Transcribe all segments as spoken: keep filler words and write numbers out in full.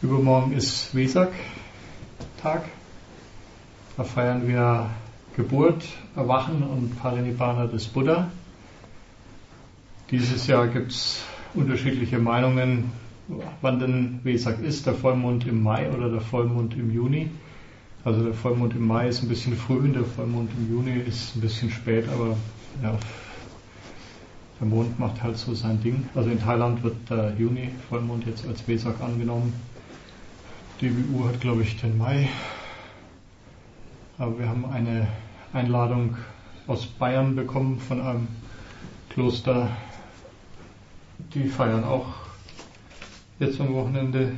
Übermorgen ist Vesak-Tag. Da feiern wir Geburt, Erwachen und Parinibbana des Buddha. Dieses Jahr gibt es unterschiedliche Meinungen, wann denn Vesak ist, der Vollmond im Mai oder der Vollmond im Juni. Also der Vollmond im Mai ist ein bisschen früh, der Vollmond im Juni ist ein bisschen spät, aber ja, der Mond macht halt so sein Ding. Also in Thailand wird der Juni-Vollmond jetzt als Vesak angenommen. D B U hat, glaube ich, den Mai. Aber wir haben eine Einladung aus Bayern bekommen von einem Kloster. Die feiern auch jetzt am Wochenende.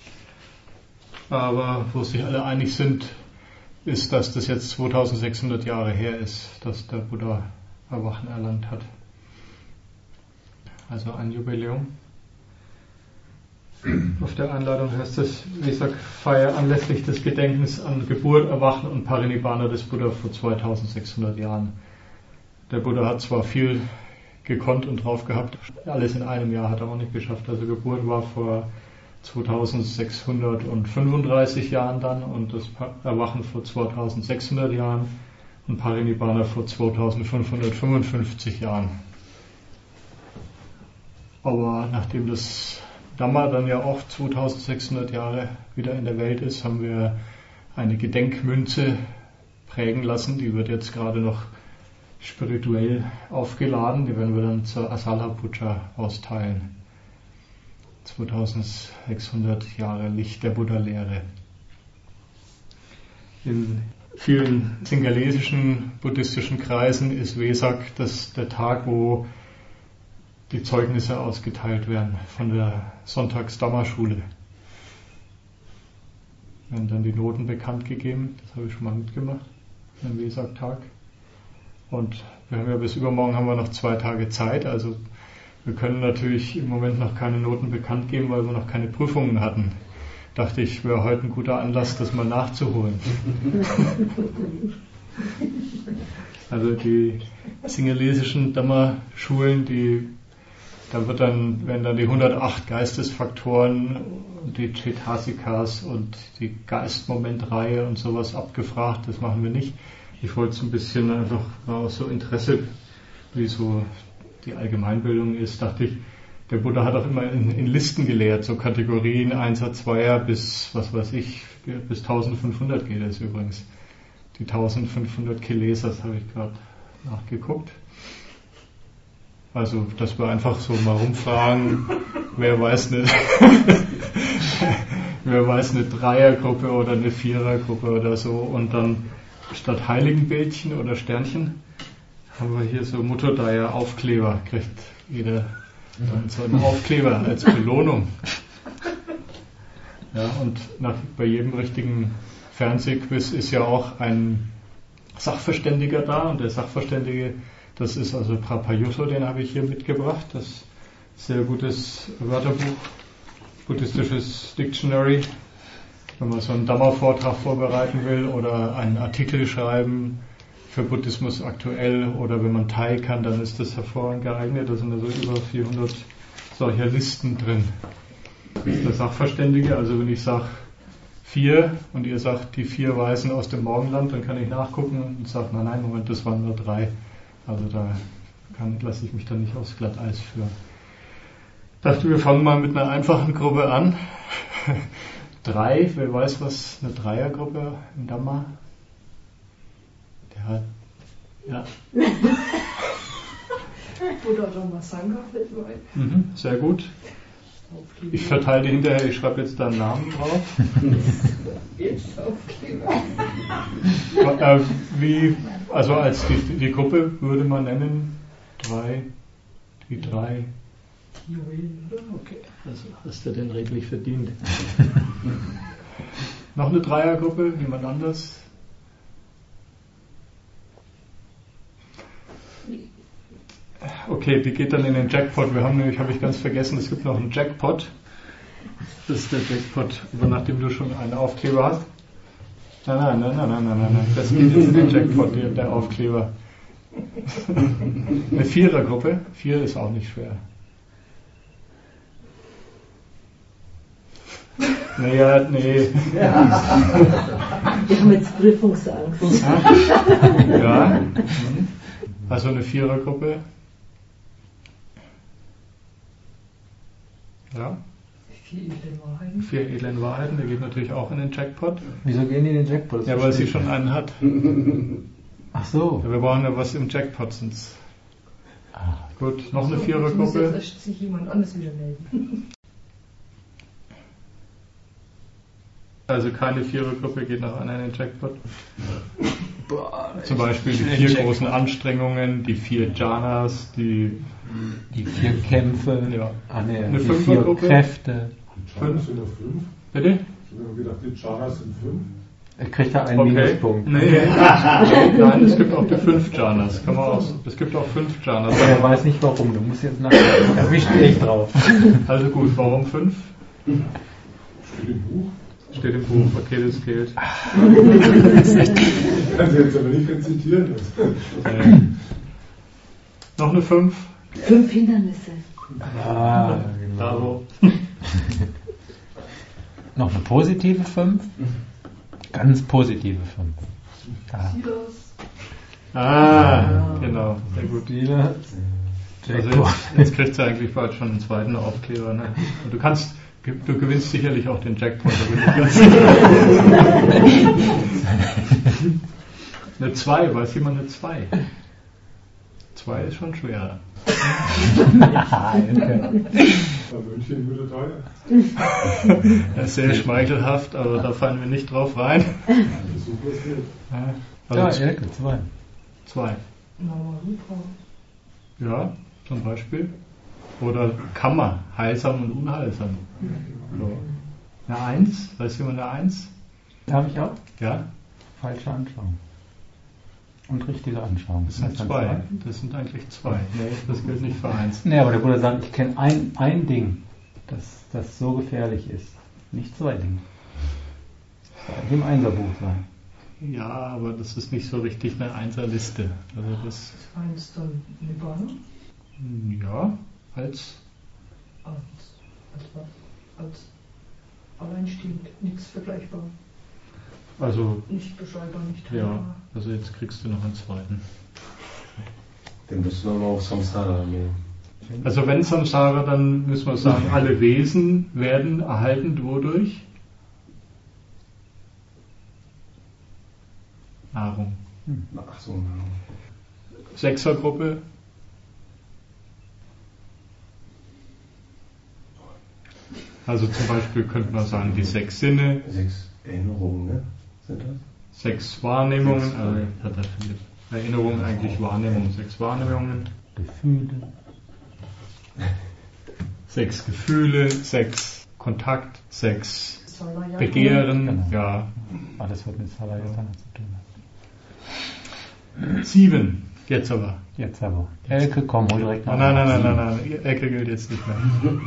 Aber wo sich alle einig sind, ist, dass das jetzt zweitausendsechshundert Jahre her ist, dass der Buddha Erwachen erlangt hat. Also ein Jubiläum. Auf der Einladung heißt es Vesak-Feier anlässlich des Gedenkens an Geburt, Erwachen und Parinibbana des Buddha vor zweitausendsechshundert Jahren. Der Buddha hat zwar viel gekonnt und drauf gehabt, alles in einem Jahr hat er auch nicht geschafft. Also Geburt war vor zweitausendsechshundertfünfunddreißig Jahren dann und das Erwachen vor zweitausendsechshundert Jahren und Parinibbana vor zweitausendfünfhundertfünfundfünfzig Jahren. Aber nachdem das Dhamma dann ja auch zweitausendsechshundert Jahre wieder in der Welt ist, haben wir eine Gedenkmünze prägen lassen. Die wird jetzt gerade noch spirituell aufgeladen. Die werden wir dann zur Asala Puja austeilen. zweitausendsechshundert Jahre Licht der Buddha-Lehre. In vielen singalesischen buddhistischen Kreisen ist Vesak das der Tag, wo die Zeugnisse ausgeteilt werden von der Sonntags-Dhamma-Schule. Werden dann die Noten bekannt gegeben, das habe ich schon mal mitgemacht, am Vesak-Tag. Und wir haben ja bis übermorgen haben wir noch zwei Tage Zeit, also wir können natürlich im Moment noch keine Noten bekannt geben, weil wir noch keine Prüfungen hatten. Dachte ich, wäre heute ein guter Anlass, das mal nachzuholen. Also die singalesischen Dhamma-Schulen, die Da wird dann, werden dann die hundertacht Geistesfaktoren und die Cetasikas und die Geistmomentreihe und sowas abgefragt. Das machen wir nicht. Ich wollte es ein bisschen einfach aus so Interesse, wie so die Allgemeinbildung ist, dachte ich, der Buddha hat auch immer in, in Listen gelehrt, so Kategorien Einser, Zweier bis, was weiß ich, bis eintausendfünfhundert geht es übrigens. Die eintausendfünfhundert Kilesas habe ich gerade nachgeguckt. Also, dass wir einfach so mal rumfragen, wer weiß eine, wer weiß eine Dreiergruppe oder eine Vierergruppe oder so, und dann statt Heiligenbildchen oder Sternchen haben wir hier so Mutterdeier Aufkleber, kriegt jeder dann so einen Aufkleber als Belohnung. Ja, und nach, bei jedem richtigen Fernsehquiz ist ja auch ein Sachverständiger da, und der Sachverständige, das ist also Prapayutto, den habe ich hier mitgebracht. Das ist ein sehr gutes Wörterbuch, buddhistisches Dictionary. Wenn man so einen Dhamma-Vortrag vorbereiten will oder einen Artikel schreiben für Buddhismus aktuell oder wenn man Thai kann, dann ist das hervorragend geeignet. Da sind also über vierhundert solcher Listen drin. Das ist der Sachverständige, also wenn ich sage vier und ihr sagt die vier Weisen aus dem Morgenland, dann kann ich nachgucken und sage, nein, nein, Moment, das waren nur drei. Also da kann, lasse ich mich dann nicht aufs Glatteis führen. Ich dachte, wir fangen mal mit einer einfachen Gruppe an. Drei, wer weiß, was eine Dreiergruppe im Dhamma? Der hat, ja. Buddha Dhamma Sangha fällt mir ein. Mhm, sehr gut. Ich verteile die hinterher, ich schreibe jetzt da einen Namen drauf. Jetzt Aufkleber. äh, wie, also als die, die Gruppe würde man nennen, drei, die drei. Okay, also hast du den redlich verdient. Noch eine Dreiergruppe, jemand anders? Okay, die geht dann in den Jackpot. Wir haben nämlich, habe ich ganz vergessen, es gibt noch einen Jackpot. Das ist der Jackpot, aber nachdem du schon einen Aufkleber hast. Nein, nein, nein, nein, nein, nein, nein, nein. Das geht jetzt in den Jackpot, der, der Aufkleber. Eine Vierergruppe. Vier ist auch nicht schwer. Naja, nee. Wir haben jetzt Prüfungsangst. Ja. Also eine Vierergruppe. Ja. Vier edle Wahrheiten. Vier edlen Wahrheiten, der geht natürlich auch in den Jackpot. Wieso gehen die in den Jackpot? Das Ja, weil sie verstehe schon einen hat. Ach so. Ja, wir brauchen ja was im Jackpot sonst. Gut, noch eine So, Vierergruppe. Jetzt muss jetzt sich jemand anderes wieder melden. Also keine Vierergruppe geht noch einer in den Jackpot. Boah, Zum Beispiel die den vier Jackpot. großen Anstrengungen, die vier Jhanas, die Die vier Kämpfe, Ja. ah, nee, Eine die vier Fünfergruppe. Kräfte. Jhanas sind nur fünf. Bitte? Ich habe mir gedacht, die Jhanas sind fünf. Er kriegt da einen Okay. Minuspunkt. Nee. Nein, es gibt auch die fünf Jhanas. Kann man aus. Es gibt auch fünf Jhanas. Aber er weiß nicht warum, du musst jetzt nachdenken. Da stehe ich drauf. Also gut, warum fünf? Steht im Buch. Steht im Buch, okay, das gilt. Ich kann sie jetzt aber nicht rezitieren. Äh, noch eine fünf? Fünf Hindernisse. Ah, genau. Bravo. Noch eine positive fünf? Ganz positive fünf. Da. Silas. Ah, genau, sehr gut. Wieder. Also Jackpot. jetzt, jetzt kriegst du eigentlich bald schon einen zweiten Aufkleber. Ne? Und du kannst, du gewinnst sicherlich auch den Jackpot. Da bin ich ganz eine zwei, weiß jemand eine zwei? zwei ist schon schwerer. Bei München würde teuer. Das ist sehr schmeichelhaft, aber da fallen wir nicht drauf rein. Super ist nicht. Ja, Ja, also Elke, zwei. zwei. Mama Rupa. Ja, zum Beispiel. Oder Kammer, heilsam und unheilsam. So. Eine Eins, weiß jemand eine Eins? Darf ich auch? Ja, Falsche Anschauung. Und richtige Anschauung. das sind dann zwei. Das sind eigentlich zwei. Nee, das gilt nicht für eins. Nee, aber der Bruder sagt, ich kenne ein, ein Ding, das, das so gefährlich ist. Nicht zwei Dinge. Das soll eigentlich im Einserbuch sein. Ja, aber das ist nicht so richtig eine Einserliste. Also das, Das war jetzt dann Nibbana. ja, als, Als, als was? Als alleinstehend, nichts vergleichbar. also, Nicht beschreibbar, nicht ja, teilbar. also jetzt kriegst du noch einen zweiten. Den müssen wir mal auf Samsara nehmen. Also wenn Samsara, dann müssen wir sagen, alle Wesen werden erhalten wodurch? Nahrung. Ach so, ja. Sechsergruppe. Also zum Beispiel könnte man sagen, die sechs Sinne, Sechs Erinnerungen, ne? Sind das? sechs Wahrnehmungen, Sechs. also hat er Philipp. Erinnerungen eigentlich Wahrnehmung, sechs Wahrnehmungen, Gefühle. sechs Gefühle, sechs Kontakt, sechs Salaya. Begehren, Genau. ja, Alles, was mit Salayatana zu tun hat. sieben, jetzt aber. Jetzt aber. Elke, komm, hol direkt Nein, nach. nein, nein, nein, nein, nein, Ecke gilt jetzt nicht mehr.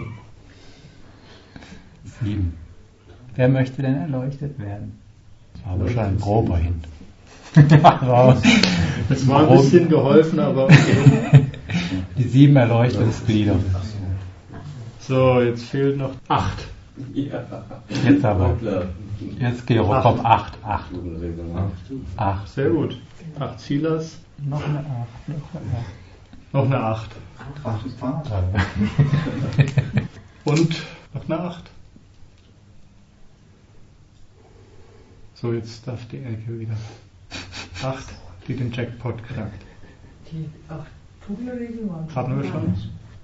Sieben. Wer möchte denn erleuchtet werden? Das war wahrscheinlich ein grober Hint. Raus. Es war ein bisschen geholfen, aber okay. Die sieben Erleuchtungsglieder. So, jetzt fehlt noch acht. Ja. Jetzt aber. Jetzt geh hoch, komm, acht, acht. Acht. Sehr gut. Acht Silas, Noch eine acht, noch eine acht. noch eine acht. Äh, Und noch eine acht. So, jetzt darf die Elke wieder. acht, die den Jackpot knackt. Die acht Tugendregeln waren schon. Haben wir schon?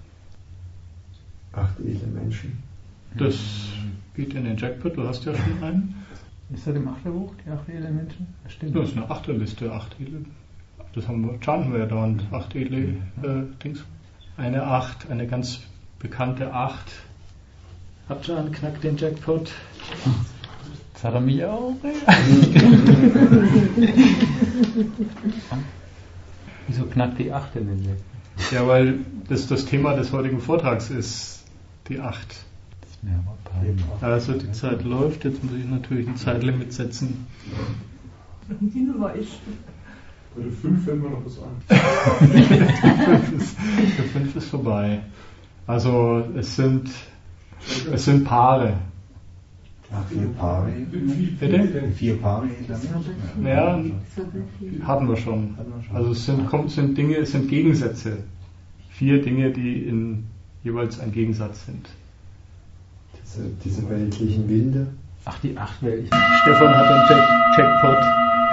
Acht edle Menschen. Das geht in den Jackpot, du hast ja schon einen. Ist das im Achterbuch, die acht edlen Menschen? Das stimmt. Das ist eine Achterliste, acht edle. Das haben wir, chanten wir ja dauernd, acht edle äh, Dings. Eine acht, eine ganz bekannte acht. Abjan knackt den Jackpot. Jetzt hat er mich auch. Wieso knackt die acht in den Jackpot? Ja, weil das das Thema des heutigen Vortrags ist, die acht. Das ist mir aber peinlich. Also die Zeit läuft, jetzt muss ich natürlich ein Zeitlimit setzen. Ein Hinweis. Bei der fünf fällt mir noch was an. Der fünf ist vorbei. Also es sind, es sind Paare. Ja, vier Paare. Bitte? Vier Paare. Ja, hatten wir schon. Also es sind, kommt, sind Dinge, es sind Gegensätze. Vier Dinge, die in jeweils ein Gegensatz sind. Diese, diese weltlichen Winde. Ach, die acht weltlichen. Stefan hat einen Jack Jackpot.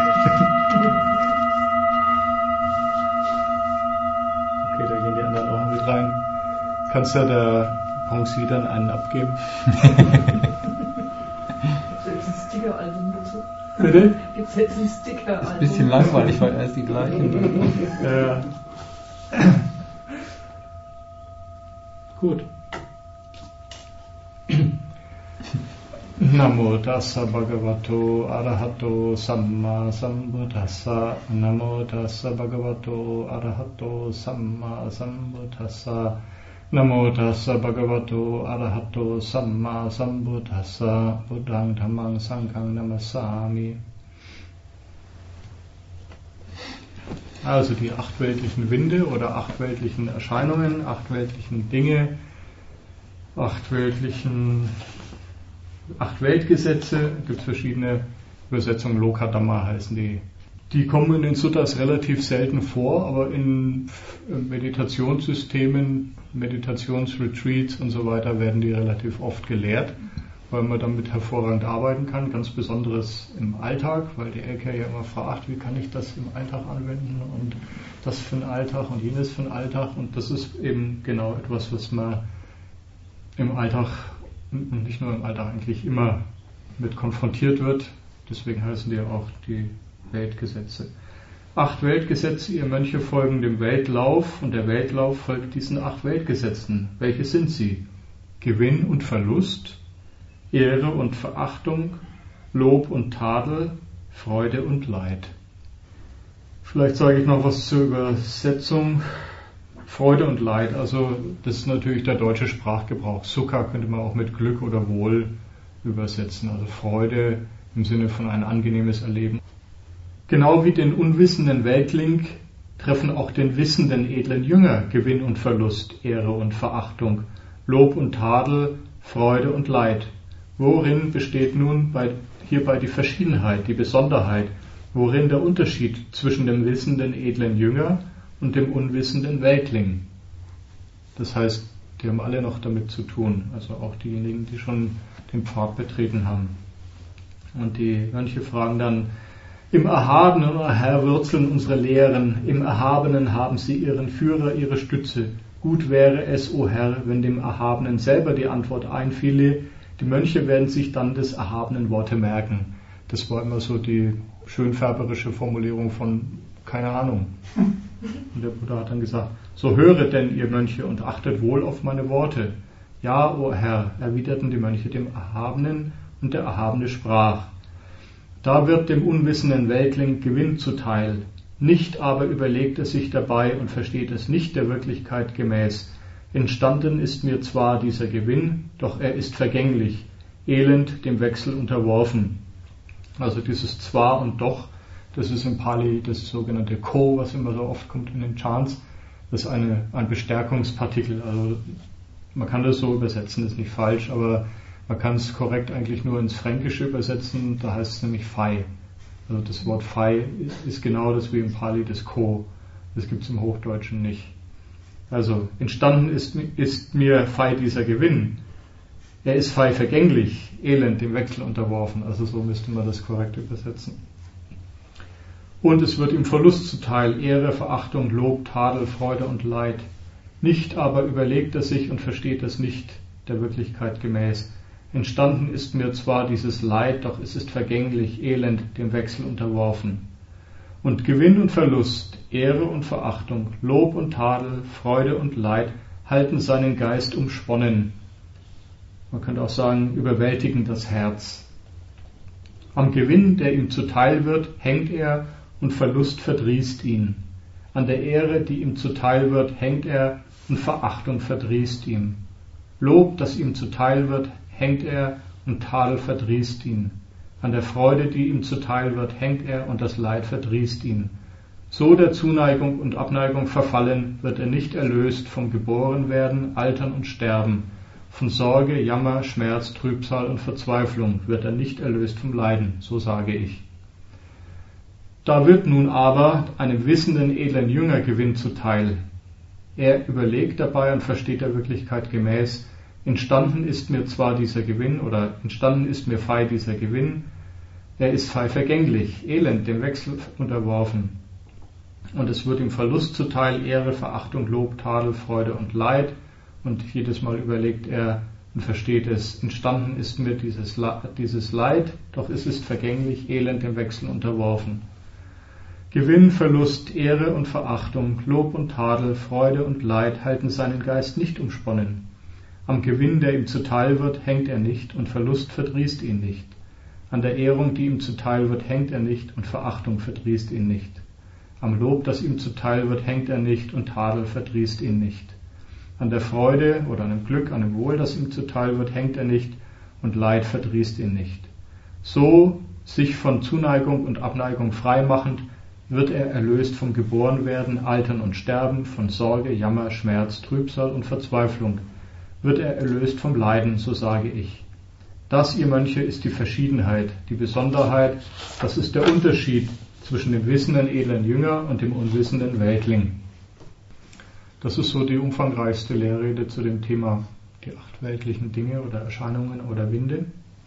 Okay, da gehen die anderen auch mit rein. Kannst du ja der Bronxy dann einen abgeben? Gibt es ein Sticker-Album dazu? Bitte? Gibt es jetzt ein Sticker-Album? Ist ein bisschen langweilig, weil erst die gleichen. Ja. Gut. Namo tassa bhagavato arahato samma sambuddhassa. Namo tassa bhagavato arahato samma sambuddhassa. Namo tassa bhagavato arahato samma sambuddhassa. Buddhang dhammang sanghang namassami. Also die acht weltlichen Winde oder acht weltlichen Erscheinungen, acht weltlichen Dinge, acht weltlichen, acht Weltgesetze, gibt es verschiedene Übersetzungen, Lokadhamma heißen die. Die kommen in den Suttas relativ selten vor, aber in Meditationssystemen, Meditationsretreats und so weiter werden die relativ oft gelehrt, weil man damit hervorragend arbeiten kann, ganz Besonderes im Alltag, weil die Elke ja immer fragt, wie kann ich das im Alltag anwenden und das für einen Alltag und jenes für einen Alltag, und das ist eben genau etwas, was man im Alltag, und nicht nur im Alltag, eigentlich immer mit konfrontiert wird, deswegen heißen die ja auch die Weltgesetze. Acht Weltgesetze, ihr Mönche folgen dem Weltlauf, und der Weltlauf folgt diesen acht Weltgesetzen. Welche sind sie? Gewinn und Verlust, Ehre und Verachtung, Lob und Tadel, Freude und Leid. Vielleicht sage ich noch was zur Übersetzung. Freude und Leid, also das ist natürlich der deutsche Sprachgebrauch. Sukha könnte man auch mit Glück oder Wohl übersetzen, also Freude im Sinne von ein angenehmes Erleben. Genau wie den unwissenden Weltling treffen auch den wissenden edlen Jünger Gewinn und Verlust, Ehre und Verachtung, Lob und Tadel, Freude und Leid. Worin besteht nun bei, hierbei die Verschiedenheit, die Besonderheit? Worin der Unterschied zwischen dem wissenden edlen Jünger und dem unwissenden Weltling? Das heißt, die haben alle noch damit zu tun, also auch diejenigen, die schon den Pfad betreten haben. Und die Mönche fragen dann, im Erhabenen, o Herr, wurzeln unsere Lehren, im Erhabenen haben sie ihren Führer, ihre Stütze. Gut wäre es, o Herr, wenn dem Erhabenen selber die Antwort einfiele. Die Mönche werden sich dann des erhabenen Worte merken. Das war immer so die schönfärberische Formulierung von keine Ahnung. Und der Buddha hat dann gesagt, so höret denn ihr Mönche und achtet wohl auf meine Worte. Ja, o Herr, erwiderten die Mönche dem Erhabenen, und der Erhabene sprach, da wird dem unwissenden Weltling Gewinn zuteil, nicht aber überlegt er sich dabei und versteht es nicht der Wirklichkeit gemäß. Entstanden ist mir zwar dieser Gewinn, doch er ist vergänglich, elend dem Wechsel unterworfen. Also dieses zwar und doch, das ist im Pali das sogenannte Ko, was immer so oft kommt in den Chants, das ist eine, ein Bestärkungspartikel. Also man kann das so übersetzen, ist nicht falsch, aber man kann es korrekt eigentlich nur ins Fränkische übersetzen, da heißt es nämlich Fei. Also das Wort Fei ist genau das wie im Pali das Ko, das gibt es im Hochdeutschen nicht. Also, entstanden ist, ist mir Fei dieser Gewinn. Er ist Fei vergänglich, elend dem Wechsel unterworfen. Also so müsste man das korrekt übersetzen. Und es wird ihm Verlust zuteil, Ehre, Verachtung, Lob, Tadel, Freude und Leid. Nicht aber überlegt er sich und versteht es nicht der Wirklichkeit gemäß. Entstanden ist mir zwar dieses Leid, doch es ist vergänglich, elend dem Wechsel unterworfen. Und Gewinn und Verlust, Ehre und Verachtung, Lob und Tadel, Freude und Leid halten seinen Geist umsponnen. Man könnte auch sagen, überwältigen das Herz. Am Gewinn, der ihm zuteil wird, hängt er, und Verlust verdrießt ihn. An der Ehre, die ihm zuteil wird, hängt er, und Verachtung verdrießt ihn. Lob, das ihm zuteil wird, hängt er, und Tadel verdrießt ihn. An der Freude, die ihm zuteil wird, hängt er, und das Leid verdrießt ihn. So der Zuneigung und Abneigung verfallen, wird er nicht erlöst vom Geborenwerden, Altern und Sterben, Von Sorge, Jammer, Schmerz, Trübsal und Verzweiflung wird er nicht erlöst vom Leiden, so sage ich. Da wird nun aber einem wissenden, edlen Jünger Gewinn zuteil. Er überlegt dabei und versteht der Wirklichkeit gemäß, entstanden ist mir zwar dieser Gewinn oder entstanden ist mir fei dieser Gewinn, er ist fei vergänglich, elend, dem Wechsel unterworfen. Und es wird ihm Verlust zuteil, Ehre, Verachtung, Lob, Tadel, Freude und Leid. Und jedes Mal überlegt er und versteht es, entstanden ist mir dieses, dieses Leid, doch es ist vergänglich, elend, dem Wechsel unterworfen. Gewinn, Verlust, Ehre und Verachtung, Lob und Tadel, Freude und Leid halten seinen Geist nicht umsponnen. Am Gewinn, der ihm zuteil wird, hängt er nicht und Verlust verdrießt ihn nicht. An der Ehrung, die ihm zuteil wird, hängt er nicht und Verachtung verdrießt ihn nicht. Am Lob, das ihm zuteil wird, hängt er nicht und Tadel verdrießt ihn nicht. An der Freude oder an dem Glück, an dem Wohl, das ihm zuteil wird, hängt er nicht und Leid verdrießt ihn nicht. So, sich von Zuneigung und Abneigung frei machend, wird er erlöst vom Geborenwerden, Altern und Sterben, von Sorge, Jammer, Schmerz, Trübsal und Verzweiflung. Wird er erlöst vom Leiden, so sage ich. Das, ihr Mönche, ist die Verschiedenheit, die Besonderheit, das ist der Unterschied zwischen dem wissenden, edlen Jünger und dem unwissenden Weltling. Das ist so die umfangreichste Lehrrede zu dem Thema die acht weltlichen Dinge oder Erscheinungen oder Winde.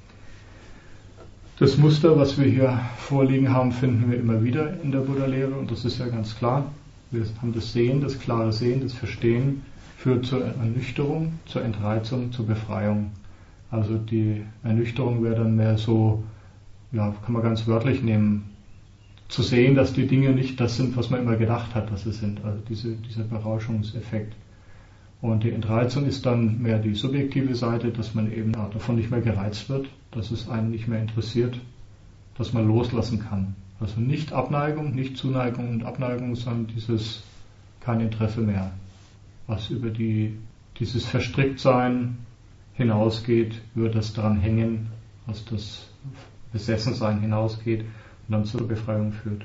Das Muster, was wir hier vorliegen haben, finden wir immer wieder in der Buddha-Lehre und das ist ja ganz klar. Wir haben das Sehen, das klare Sehen, das Verstehen führt zur Ernüchterung, zur Entreizung, zur Befreiung. Also die Ernüchterung wäre dann mehr so, ja, kann man ganz wörtlich nehmen, zu sehen, dass die Dinge nicht das sind, was man immer gedacht hat, dass sie sind. Also diese, dieser Berauschungseffekt. Und die Entreizung ist dann mehr die subjektive Seite, dass man eben davon nicht mehr gereizt wird, dass es einen nicht mehr interessiert, dass man loslassen kann. Also nicht Abneigung, nicht Zuneigung und Abneigung, sondern dieses kein Interesse mehr, was über die, dieses Verstricktsein hinausgeht, über das Dranhängen, was das Besessensein hinausgeht und dann zur Befreiung führt.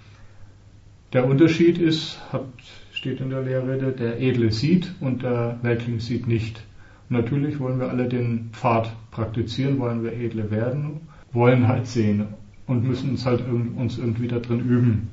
Der Unterschied ist, hat, steht in der Lehrrede, der Edle sieht und der Weltling sieht nicht. Und natürlich wollen wir alle den Pfad praktizieren, wollen wir Edle werden, wollen halt sehen und müssen uns halt uns irgendwie da drin üben.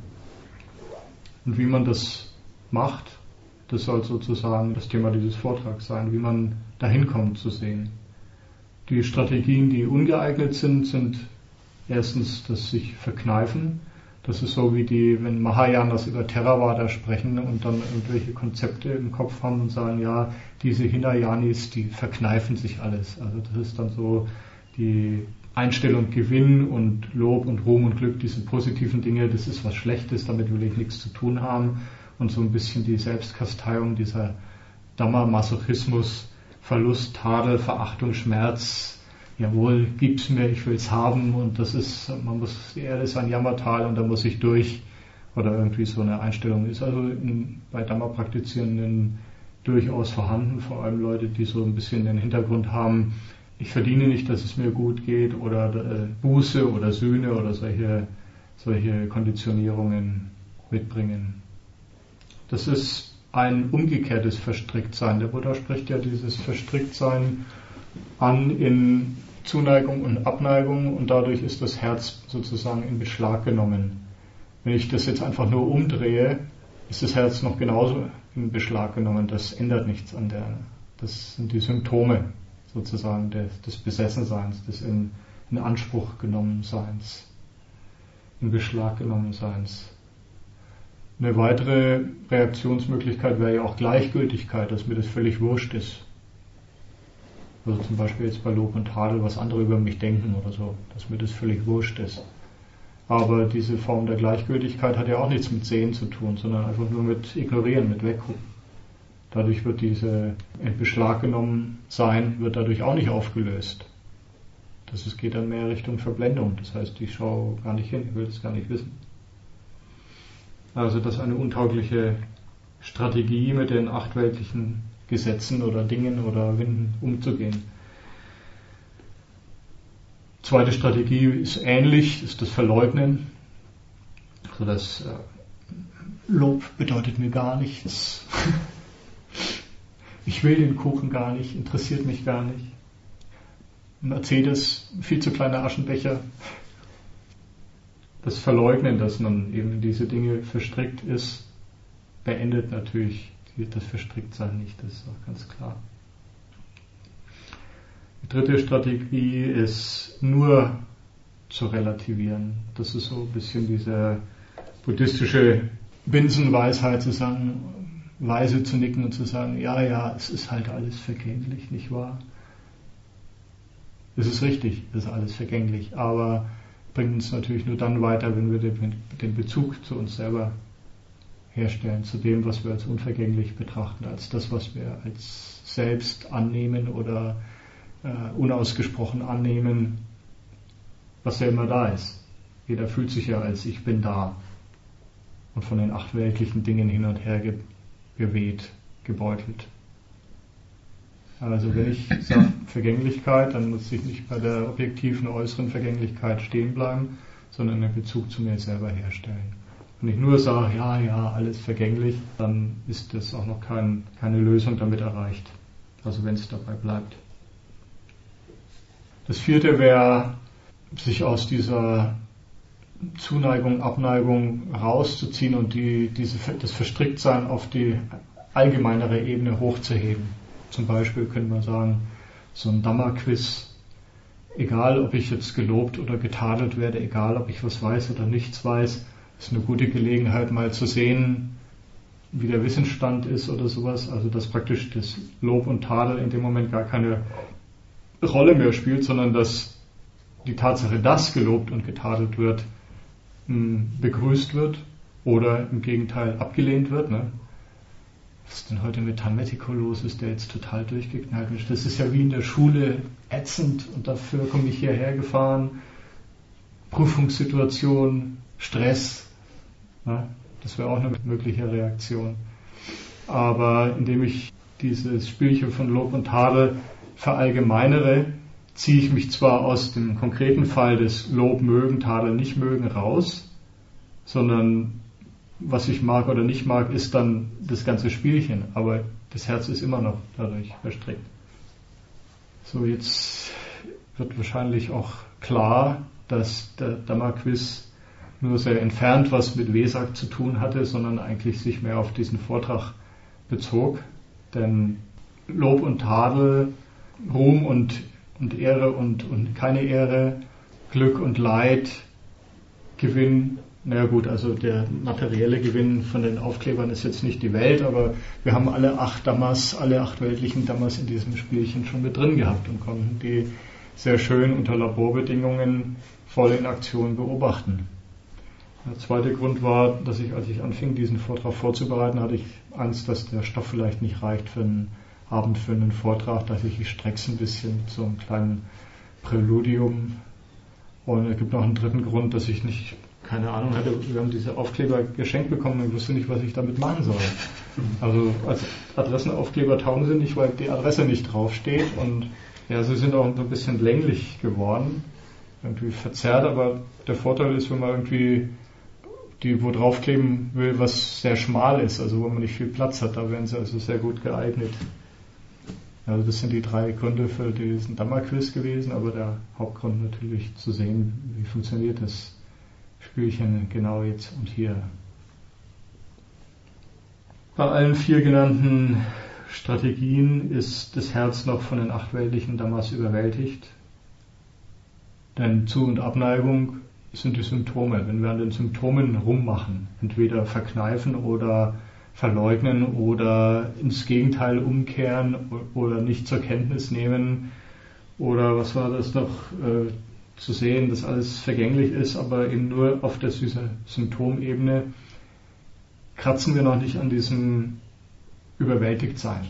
Und wie man das macht, das soll sozusagen das Thema dieses Vortrags sein, wie man dahin kommt zu sehen. Die Strategien, die ungeeignet sind, sind erstens das sich verkneifen. Das ist so wie die, wenn Mahayanas über Theravada sprechen und dann irgendwelche Konzepte im Kopf haben und sagen, ja, diese Hinayanis, die verkneifen sich alles. Also das ist dann so die Einstellung Gewinn und Lob und Ruhm und Glück, diese positiven Dinge, das ist was Schlechtes, damit will ich nichts zu tun haben. Und so ein bisschen die Selbstkasteiung, dieser Dhamma-Masochismus, Verlust, Tadel, Verachtung, Schmerz, jawohl, gib's mir, ich will's haben und das ist, man muss, die Erde ist ein Jammertal und da muss ich durch oder irgendwie so eine Einstellung ist also in, bei Dhamma-Praktizierenden durchaus vorhanden, vor allem Leute, die so ein bisschen den Hintergrund haben, ich verdiene nicht, dass es mir gut geht oder äh, Buße oder Sühne oder solche, solche Konditionierungen mitbringen. Das ist ein umgekehrtes Verstricktsein. Der Buddha spricht ja dieses Verstricktsein an in Zuneigung und Abneigung und dadurch ist das Herz sozusagen in Beschlag genommen. Wenn ich das jetzt einfach nur umdrehe, ist das Herz noch genauso in Beschlag genommen. Das ändert nichts an der, das sind die Symptome sozusagen des, des Besessenseins, des in, in Anspruch genommen Seins, in Beschlag genommen Seins. Eine weitere Reaktionsmöglichkeit wäre ja auch Gleichgültigkeit, dass mir das völlig wurscht ist. Also zum Beispiel jetzt bei Lob und Tadel, was andere über mich denken oder so, dass mir das völlig wurscht ist. Aber diese Form der Gleichgültigkeit hat ja auch nichts mit Sehen zu tun, sondern einfach nur mit Ignorieren, mit Weggucken. Dadurch wird diese in Beschlag genommen Sein, wird dadurch auch nicht aufgelöst. Das ist, geht dann mehr Richtung Verblendung. Das heißt, ich schaue gar nicht hin, ich will das gar nicht wissen. Also das ist eine untaugliche Strategie, mit den acht weltlichen Gesetzen oder Dingen oder Winden umzugehen. Zweite Strategie ist ähnlich, ist das Verleugnen. Also das äh, Lob bedeutet mir gar nichts. ich will den Kuchen gar nicht, interessiert mich gar nicht. Mercedes, viel zu kleiner Aschenbecher. Das Verleugnen, dass man eben in diese Dinge verstrickt ist, beendet natürlich das Verstricktsein nicht, das ist auch ganz klar. Die dritte Strategie ist nur zu relativieren. Das ist so ein bisschen diese buddhistische Binsenweisheit, zu sagen, weise zu nicken und zu sagen, ja, ja, es ist halt alles vergänglich, nicht wahr? Es ist richtig, es ist alles vergänglich, aber bringt uns natürlich nur dann weiter, wenn wir den, den Bezug zu uns selber herstellen, zu dem, was wir als unvergänglich betrachten, als das, was wir als selbst annehmen oder äh, unausgesprochen annehmen, was ja immer da ist. Jeder fühlt sich ja als ich bin da und von den acht weltlichen Dingen hin und her ge- geweht, gebeutelt. Also wenn ich sage Vergänglichkeit, dann muss ich nicht bei der objektiven äußeren Vergänglichkeit stehen bleiben, sondern einen Bezug zu mir selber herstellen. Wenn ich nur sage, ja, ja, alles vergänglich, dann ist das auch noch kein, keine Lösung damit erreicht. Also wenn es dabei bleibt. Das vierte wäre, sich aus dieser Zuneigung, Abneigung rauszuziehen und die, diese, das Verstricktsein auf die allgemeinere Ebene hochzuheben. Zum Beispiel könnte man sagen, so ein Dhamma-Quiz, egal ob ich jetzt gelobt oder getadelt werde, egal ob ich was weiß oder nichts weiß, ist eine gute Gelegenheit, mal zu sehen, wie der Wissensstand ist oder sowas. Also dass praktisch das Lob und Tadel in dem Moment gar keine Rolle mehr spielt, sondern dass die Tatsache, dass gelobt und getadelt wird, begrüßt wird oder im Gegenteil abgelehnt wird. Ne? Was ist denn heute mit Hermetico los? Ist der jetzt total durchgeknallt? Das ist ja wie in der Schule ätzend und dafür komme ich hierher gefahren. Prüfungssituation, Stress. Ja, das wäre auch eine mögliche Reaktion. Aber indem ich dieses Spielchen von Lob und Tadel verallgemeinere, ziehe ich mich zwar aus dem konkreten Fall des Lob mögen, Tadel nicht mögen raus, sondern was ich mag oder nicht mag, ist dann das ganze Spielchen, aber das Herz ist immer noch dadurch verstrickt. So, jetzt wird wahrscheinlich auch klar, dass der Dhamma-Quiz nur sehr entfernt was mit Vesak zu tun hatte, sondern eigentlich sich mehr auf diesen Vortrag bezog. Denn Lob und Tadel, Ruhm und, und Ehre und, und keine Ehre, Glück und Leid, Gewinn, naja gut, also der materielle Gewinn von den Aufklebern ist jetzt nicht die Welt, aber wir haben alle acht Dhammas, alle acht weltlichen Dhammas in diesem Spielchen schon mit drin gehabt und konnten die sehr schön unter Laborbedingungen voll in Aktion beobachten. Der zweite Grund war, dass ich, als ich anfing, diesen Vortrag vorzubereiten, hatte ich Angst, dass der Stoff vielleicht nicht reicht für einen Abend, für einen Vortrag, dass ich, ich strecke es ein bisschen, so einen kleinen Präludium. Und es gibt noch einen dritten Grund, dass ich nicht, keine Ahnung hatte, wir haben diese Aufkleber geschenkt bekommen und ich wusste nicht, was ich damit machen soll. Also als Adressenaufkleber taugen sie nicht, weil die Adresse nicht draufsteht und ja, sie sind auch so ein bisschen länglich geworden, irgendwie verzerrt, aber der Vorteil ist, wenn man irgendwie die wo draufkleben will, was sehr schmal ist, also wo man nicht viel Platz hat, da wären sie also sehr gut geeignet. Also das sind die drei Gründe für diesen Dhamma-Quiz gewesen, aber der Hauptgrund natürlich zu sehen, wie funktioniert das Spielchen genau jetzt und hier. Bei allen vier genannten Strategien ist das Herz noch von den acht weltlichen Dhammas überwältigt. Denn Zu- und Abneigung sind die Symptome. Wenn wir an den Symptomen rummachen, entweder verkneifen oder verleugnen oder ins Gegenteil umkehren oder nicht zur Kenntnis nehmen oder was war das noch, äh, zu sehen, dass alles vergänglich ist, aber eben nur auf der Symptomebene, kratzen wir noch nicht an diesem Überwältigtsein.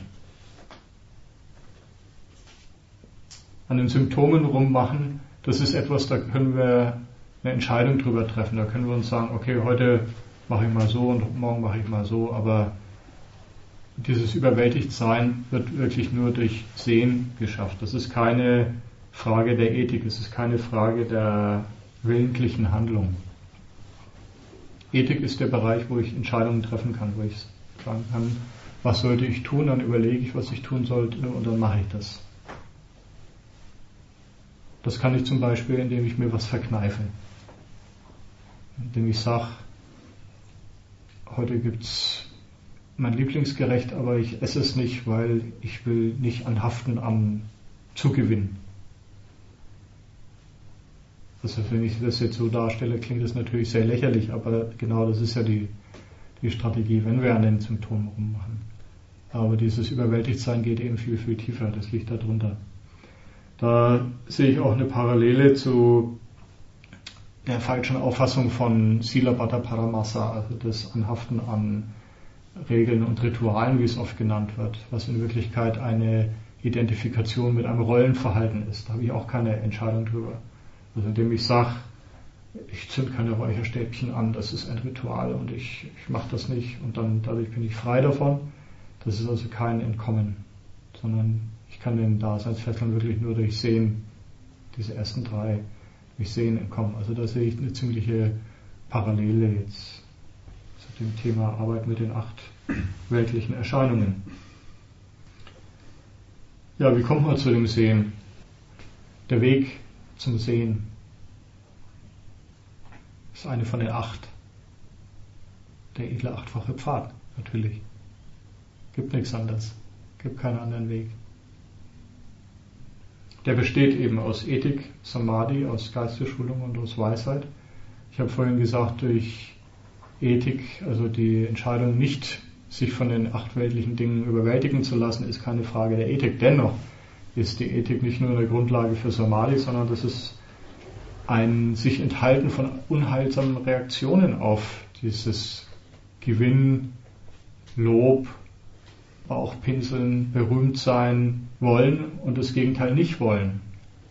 An den Symptomen rummachen, das ist etwas, da können wir eine Entscheidung drüber treffen. Da können wir uns sagen, okay, heute mache ich mal so und morgen mache ich mal so, aber dieses Überwältigtsein wird wirklich nur durch Sehen geschafft. Das ist keine Frage der Ethik, es ist keine Frage der willentlichen Handlung. Ethik ist der Bereich, wo ich Entscheidungen treffen kann, wo ich sagen kann, was sollte ich tun, dann überlege ich, was ich tun sollte und dann mache ich das. Das kann ich zum Beispiel, indem ich mir was verkneife. Indem ich sage, heute gibt es mein Lieblingsgericht, aber ich esse es nicht, weil ich will nicht anhaften am Zugewinn. Also wenn ich das jetzt so darstelle, klingt das natürlich sehr lächerlich, aber genau das ist ja die, die Strategie, wenn wir an den Symptomen rummachen. Aber dieses Überwältigtsein geht eben viel, viel tiefer, das liegt da drunter. Da sehe ich auch eine Parallele zu der falschen Auffassung von Silabbata Paramasa, also das Anhaften an Regeln und Ritualen, wie es oft genannt wird, was in Wirklichkeit eine Identifikation mit einem Rollenverhalten ist. Da habe ich auch keine Entscheidung drüber. Also indem ich sage, ich zünd keine Räucherstäbchen an, das ist ein Ritual und ich, ich mache das nicht und dann dadurch bin ich frei davon. Das ist also kein Entkommen, sondern ich kann den Daseinsfesseln wirklich nur durch Sehen, diese ersten drei, durch Sehen entkommen. Also da sehe ich eine ziemliche Parallele jetzt zu dem Thema Arbeit mit den acht weltlichen Erscheinungen. Ja, wie kommt man zu dem Sehen? Der Weg zum Sehen ist eine von den acht. Der edle achtfache Pfad, natürlich. Gibt nichts anderes. Gibt keinen anderen Weg. Der besteht eben aus Ethik, Samadhi, aus Geistesschulung und aus Weisheit. Ich habe vorhin gesagt, durch Ethik, also die Entscheidung nicht, sich von den acht weltlichen Dingen überwältigen zu lassen, ist keine Frage der Ethik. Dennoch ist die Ethik nicht nur eine Grundlage für Samadhi, sondern das ist ein sich enthalten von unheilsamen Reaktionen auf dieses Gewinn, Lob, Bauchpinseln, berühmt sein wollen und das Gegenteil nicht wollen.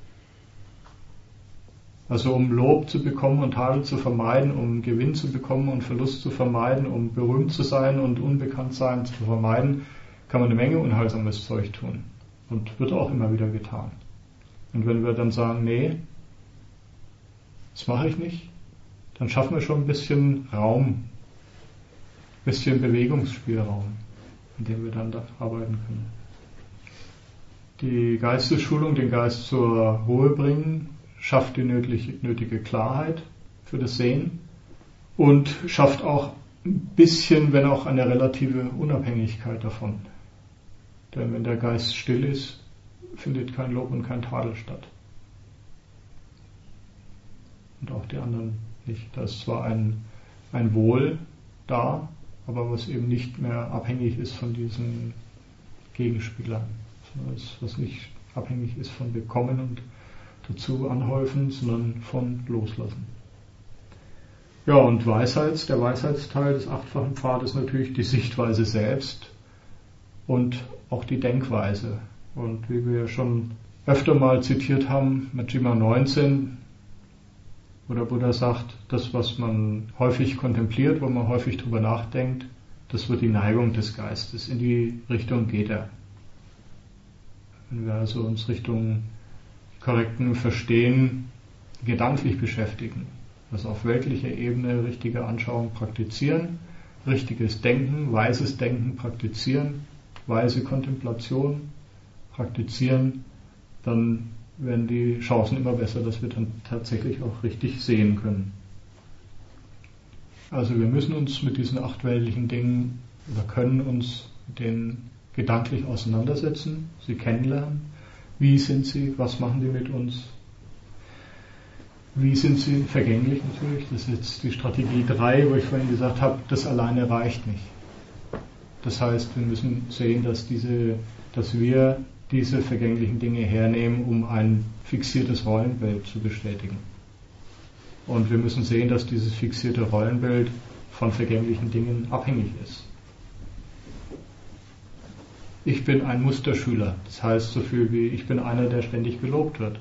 Also um Lob zu bekommen und Tadel zu vermeiden, um Gewinn zu bekommen und Verlust zu vermeiden, um berühmt zu sein und unbekannt sein zu vermeiden, kann man eine Menge unheilsames Zeug tun. Und wird auch immer wieder getan. Und wenn wir dann sagen, nee, das mache ich nicht, dann schaffen wir schon ein bisschen Raum, ein bisschen Bewegungsspielraum, in dem wir dann da arbeiten können. Die Geistesschulung, den Geist zur Ruhe bringen, schafft die nötige Klarheit für das Sehen und schafft auch ein bisschen, wenn auch eine relative Unabhängigkeit davon. Denn wenn der Geist still ist, findet kein Lob und kein Tadel statt. Und auch die anderen nicht. Da ist zwar ein, ein Wohl da, aber was eben nicht mehr abhängig ist von diesen Gegenspielern. Was nicht abhängig ist von Bekommen und dazu anhäufen, sondern von Loslassen. Ja, und Weisheits, der Weisheitsteil des achtfachen Pfades ist natürlich die Sichtweise selbst und auch die Denkweise. Und wie wir schon öfter mal zitiert haben, Majjhima neunzehn, wo der Buddha sagt, das, was man häufig kontempliert, wo man häufig drüber nachdenkt, das wird die Neigung des Geistes. In die Richtung geht er. Wenn wir also uns Richtung korrekten Verstehen gedanklich beschäftigen, also auf weltlicher Ebene richtige Anschauung praktizieren, richtiges Denken, weises Denken praktizieren, weise Kontemplation praktizieren, dann werden die Chancen immer besser, dass wir dann tatsächlich auch richtig sehen können. Also wir müssen uns mit diesen acht weltlichen Dingen oder können uns mit denen gedanklich auseinandersetzen, sie kennenlernen. Wie sind sie? Was machen die mit uns? Wie sind sie vergänglich natürlich? Das ist jetzt die Strategie drei, wo ich vorhin gesagt habe, das alleine reicht nicht. Das heißt, wir müssen sehen, dass, diese, dass wir diese vergänglichen Dinge hernehmen, um ein fixiertes Rollenbild zu bestätigen. Und wir müssen sehen, dass dieses fixierte Rollenbild von vergänglichen Dingen abhängig ist. Ich bin ein Musterschüler, das heißt so viel wie ich bin einer, der ständig gelobt wird.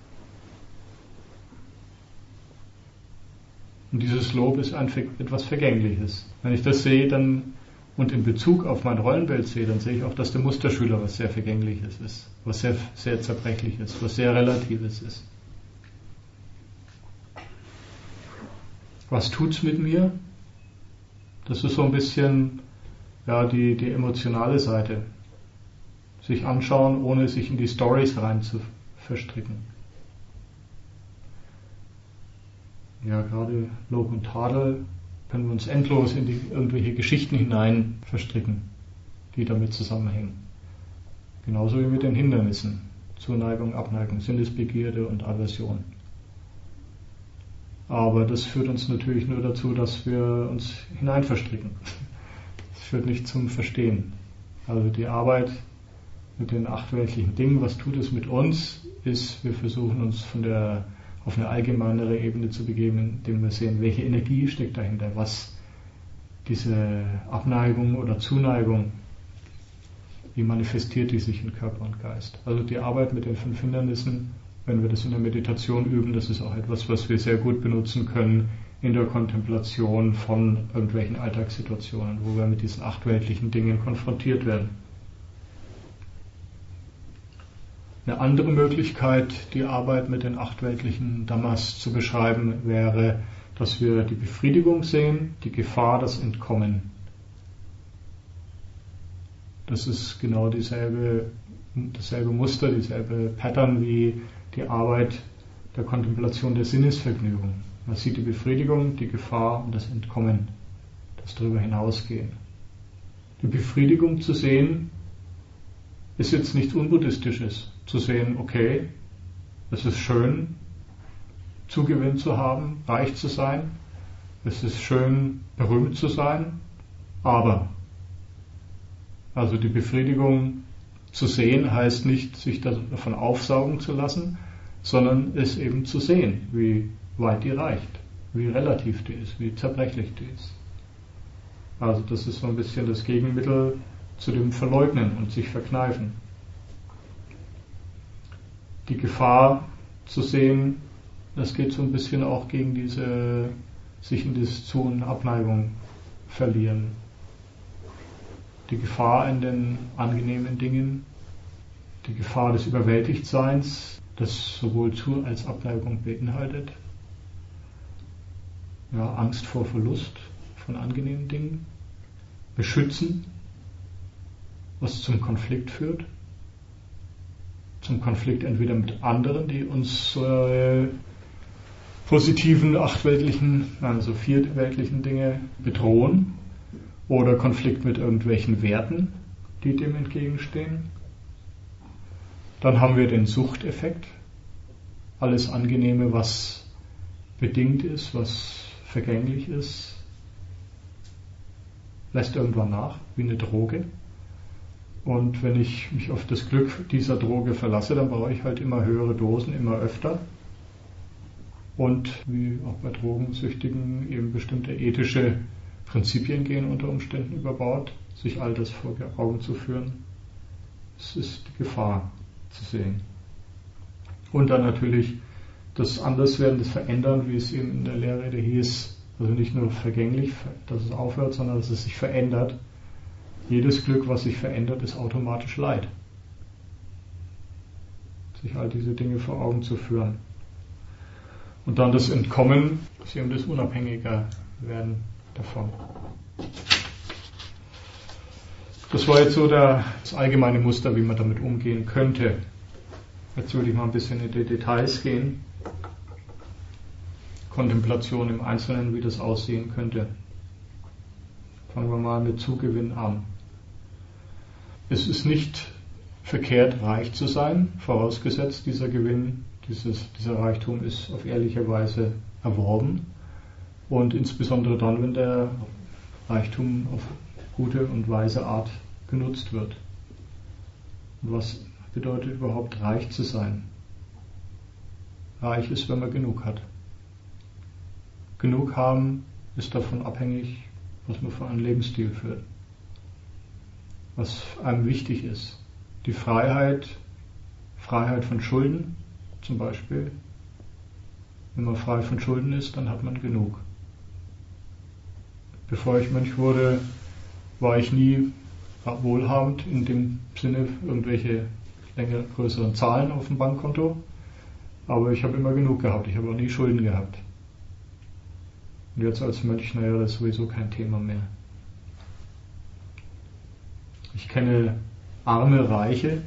Und dieses Lob ist ein, etwas Vergängliches. Wenn ich das sehe dann und in Bezug auf mein Rollenbild sehe, dann sehe ich auch, dass der Musterschüler was sehr Vergängliches ist, was sehr, sehr Zerbrechliches, was sehr Relatives ist. Was tut's mit mir? Das ist so ein bisschen ja, die, die emotionale Seite. Sich anschauen, ohne sich in die Stories rein zu verstricken. Ja, gerade Lob und Tadel können wir uns endlos in die, irgendwelche Geschichten hinein verstricken, die damit zusammenhängen. Genauso wie mit den Hindernissen. Zuneigung, Abneigung, Sinnesbegierde und Aversion. Aber das führt uns natürlich nur dazu, dass wir uns hinein verstricken. Das führt nicht zum Verstehen. Also die Arbeit mit den acht weltlichen Dingen, was tut es mit uns, ist, wir versuchen uns von der, auf eine allgemeinere Ebene zu begeben, indem wir sehen, welche Energie steckt dahinter, was diese Abneigung oder Zuneigung, wie manifestiert die sich in Körper und Geist. Also die Arbeit mit den fünf Hindernissen, wenn wir das in der Meditation üben, das ist auch etwas, was wir sehr gut benutzen können in der Kontemplation von irgendwelchen Alltagssituationen, wo wir mit diesen acht weltlichen Dingen konfrontiert werden. Eine andere Möglichkeit, die Arbeit mit den acht weltlichen Dhammas zu beschreiben, wäre, dass wir die Befriedigung sehen, die Gefahr, das Entkommen. Das ist genau dieselbe, dasselbe Muster, dieselbe Pattern wie die Arbeit der Kontemplation der Sinnesvergnügung. Man sieht die Befriedigung, die Gefahr und das Entkommen, das darüber hinausgehen. Die Befriedigung zu sehen, ist jetzt nichts Unbuddhistisches. Zu sehen, okay, es ist schön, Zugewinn zu haben, reich zu sein, es ist schön, berühmt zu sein, aber, also die Befriedigung zu sehen heißt nicht, sich davon aufsaugen zu lassen, sondern es eben zu sehen, wie weit die reicht, wie relativ die ist, wie zerbrechlich die ist. Also das ist so ein bisschen das Gegenmittel zu dem Verleugnen und sich verkneifen. Die Gefahr zu sehen, das geht so ein bisschen auch gegen diese, sich in diese Zu- und Abneigung verlieren. Die Gefahr in den angenehmen Dingen, die Gefahr des Überwältigtseins, das sowohl Zu- als Abneigung beinhaltet. Ja, Angst vor Verlust von angenehmen Dingen. Beschützen, was zum Konflikt führt. Zum Konflikt entweder mit anderen, die uns äh, positiven, achtweltlichen, also vierweltlichen Dinge bedrohen, oder Konflikt mit irgendwelchen Werten, die dem entgegenstehen. Dann haben wir den Suchteffekt. Alles Angenehme, was bedingt ist, was vergänglich ist, lässt irgendwann nach, wie eine Droge. Und wenn ich mich auf das Glück dieser Droge verlasse, dann brauche ich halt immer höhere Dosen, immer öfter. Und wie auch bei Drogensüchtigen eben bestimmte ethische Prinzipien gehen unter Umständen über Bord, sich all das vor Augen zu führen. Es ist die Gefahr zu sehen. Und dann natürlich das Anderswerden, das Verändern, wie es eben in der Lehrrede hieß, also nicht nur vergänglich, dass es aufhört, sondern dass es sich verändert. Jedes Glück, was sich verändert, ist automatisch Leid. Sich all diese Dinge vor Augen zu führen. Und dann das Entkommen, ist eben das Unabhängiger werden davon. Das war jetzt so der, das allgemeine Muster, wie man damit umgehen könnte. Jetzt würde ich mal ein bisschen in die Details gehen. Kontemplation im Einzelnen, wie das aussehen könnte. Fangen wir mal mit Zugewinn an. Es ist nicht verkehrt, reich zu sein, vorausgesetzt dieser Gewinn, dieses, dieser Reichtum ist auf ehrliche Weise erworben und insbesondere dann, wenn der Reichtum auf gute und weise Art genutzt wird. Und was bedeutet überhaupt reich zu sein? Reich ist, wenn man genug hat. Genug haben ist davon abhängig, was man für einen Lebensstil führt. Was einem wichtig ist. Die Freiheit, Freiheit von Schulden zum Beispiel. Wenn man frei von Schulden ist, dann hat man genug. Bevor ich Mönch wurde, war ich nie wohlhabend in dem Sinne irgendwelche länger größeren Zahlen auf dem Bankkonto, aber ich habe immer genug gehabt, ich habe auch nie Schulden gehabt. Und jetzt als Mönch, naja, das ist sowieso kein Thema mehr. Ich kenne arme Reiche.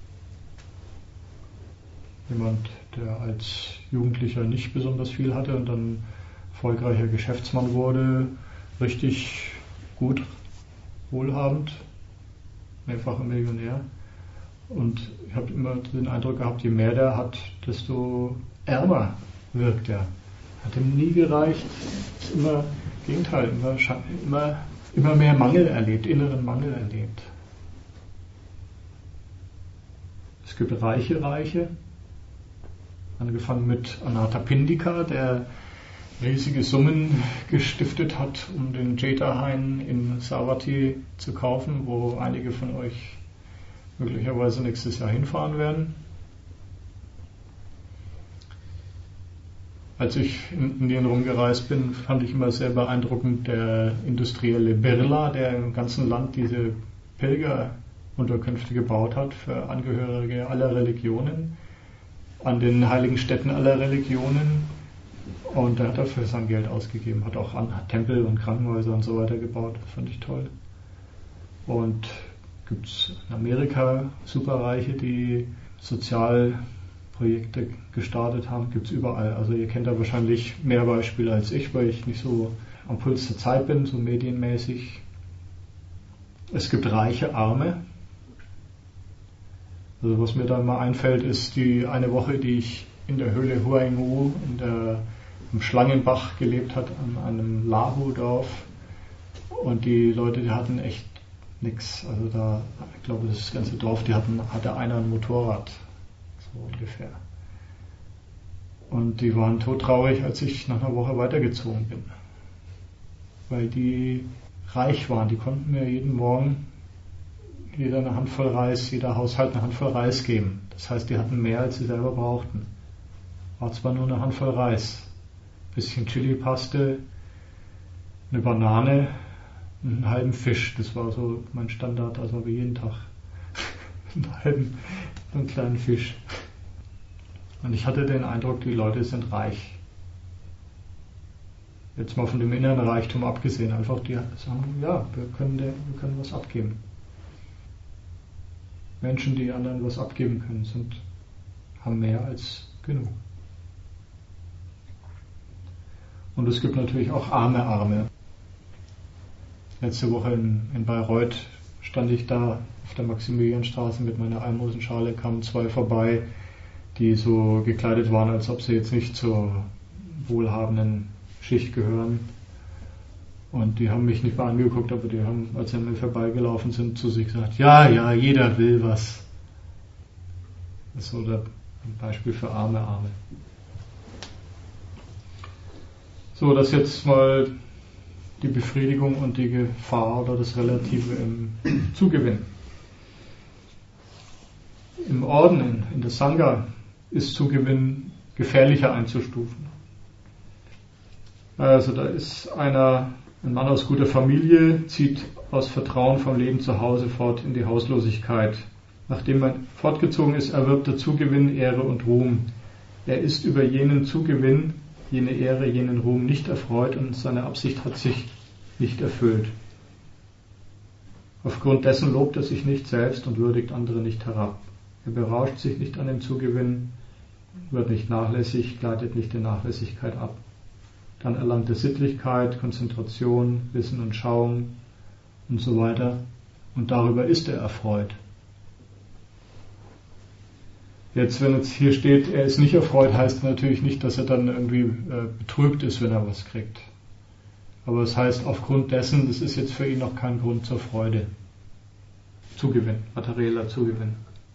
Jemand, der als Jugendlicher nicht besonders viel hatte und dann erfolgreicher Geschäftsmann wurde, richtig gut, wohlhabend, mehrfacher Millionär. Und ich habe immer den Eindruck gehabt, je mehr der hat, desto ärmer wirkt er. Hat ihm nie gereicht, ist immer Gegenteil, immer, immer, immer mehr Mangel erlebt, inneren Mangel erlebt. Es gibt reiche Reiche, angefangen mit Anathapindika, der riesige Summen gestiftet hat, um den Jeta-Hain in Savatthi zu kaufen, wo einige von euch möglicherweise nächstes Jahr hinfahren werden. Als ich in Indien rumgereist bin, fand ich immer sehr beeindruckend der industrielle Birla, der im ganzen Land diese Pilgerunterkünfte gebaut hat für Angehörige aller Religionen, an den heiligen Städten aller Religionen. Und er hat dafür sein Geld ausgegeben, hat auch Tempel und Krankenhäuser und so weiter gebaut. Das fand ich toll. Und gibt es in Amerika Superreiche, die Sozialprojekte gestartet haben. Gibt es überall. Also ihr kennt da wahrscheinlich mehr Beispiele als ich, weil ich nicht so am Puls der Zeit bin, so medienmäßig. Es gibt reiche Arme. Also was mir da mal einfällt, ist die eine Woche, die ich in der Höhle Huaingu in der, im Schlangenbach gelebt hat, an einem Lahu-Dorf. Und die Leute, die hatten echt nichts. Also da, ich glaube, das ganze Dorf, die hatten, hatte einer ein Motorrad. So ungefähr. Und die waren todtraurig, als ich nach einer Woche weitergezogen bin. Weil die reich waren. Die konnten mir jeden Morgen jeder eine Handvoll Reis, jeder Haushalt eine Handvoll Reis geben. Das heißt, die hatten mehr, als sie selber brauchten. War zwar nur eine Handvoll Reis, ein bisschen Chili-Paste, eine Banane, einen halben Fisch. Das war so mein Standard, also wie jeden Tag. einen halben, einen kleinen Fisch. Und ich hatte den Eindruck, die Leute sind reich. Jetzt mal von dem inneren Reichtum abgesehen. Einfach die sagen, ja, wir können, der, wir können was abgeben. Menschen, die anderen was abgeben können, sind, haben mehr als genug. Und es gibt natürlich auch arme Arme. Letzte Woche in, in Bayreuth stand ich da auf der Maximilianstraße mit meiner Almosenschale, kamen zwei vorbei, die so gekleidet waren, als ob sie jetzt nicht zur wohlhabenden Schicht gehören. Und die haben mich nicht mal angeguckt, aber die haben, als sie an mir vorbeigelaufen sind, zu sich gesagt, ja, ja, jeder will was. Das ist so ein Beispiel für arme Arme. So, das jetzt mal die Befriedigung und die Gefahr oder das Relative im Zugewinn. Im Orden, in der Sangha, ist Zugewinn gefährlicher einzustufen. Also da ist einer, ein Mann aus guter Familie, zieht aus Vertrauen vom Leben zu Hause fort in die Hauslosigkeit. Nachdem er fortgezogen ist, erwirbt er Zugewinn, Ehre und Ruhm. Er ist über jenen Zugewinn, jene Ehre, jenen Ruhm nicht erfreut und seine Absicht hat sich nicht erfüllt. Aufgrund dessen lobt er sich nicht selbst und würdigt andere nicht herab. Er berauscht sich nicht an dem Zugewinn, wird nicht nachlässig, gleitet nicht in Nachlässigkeit ab. Dann erlangt er Sittlichkeit, Konzentration, Wissen und Schauung und so weiter. Und darüber ist er erfreut. Jetzt, wenn jetzt hier steht, er ist nicht erfreut, heißt natürlich nicht, dass er dann irgendwie äh, betrübt ist, wenn er was kriegt. Aber es heißt, aufgrund dessen, das ist jetzt für ihn noch kein Grund zur Freude. Zugewinn, materieller Zugewinn.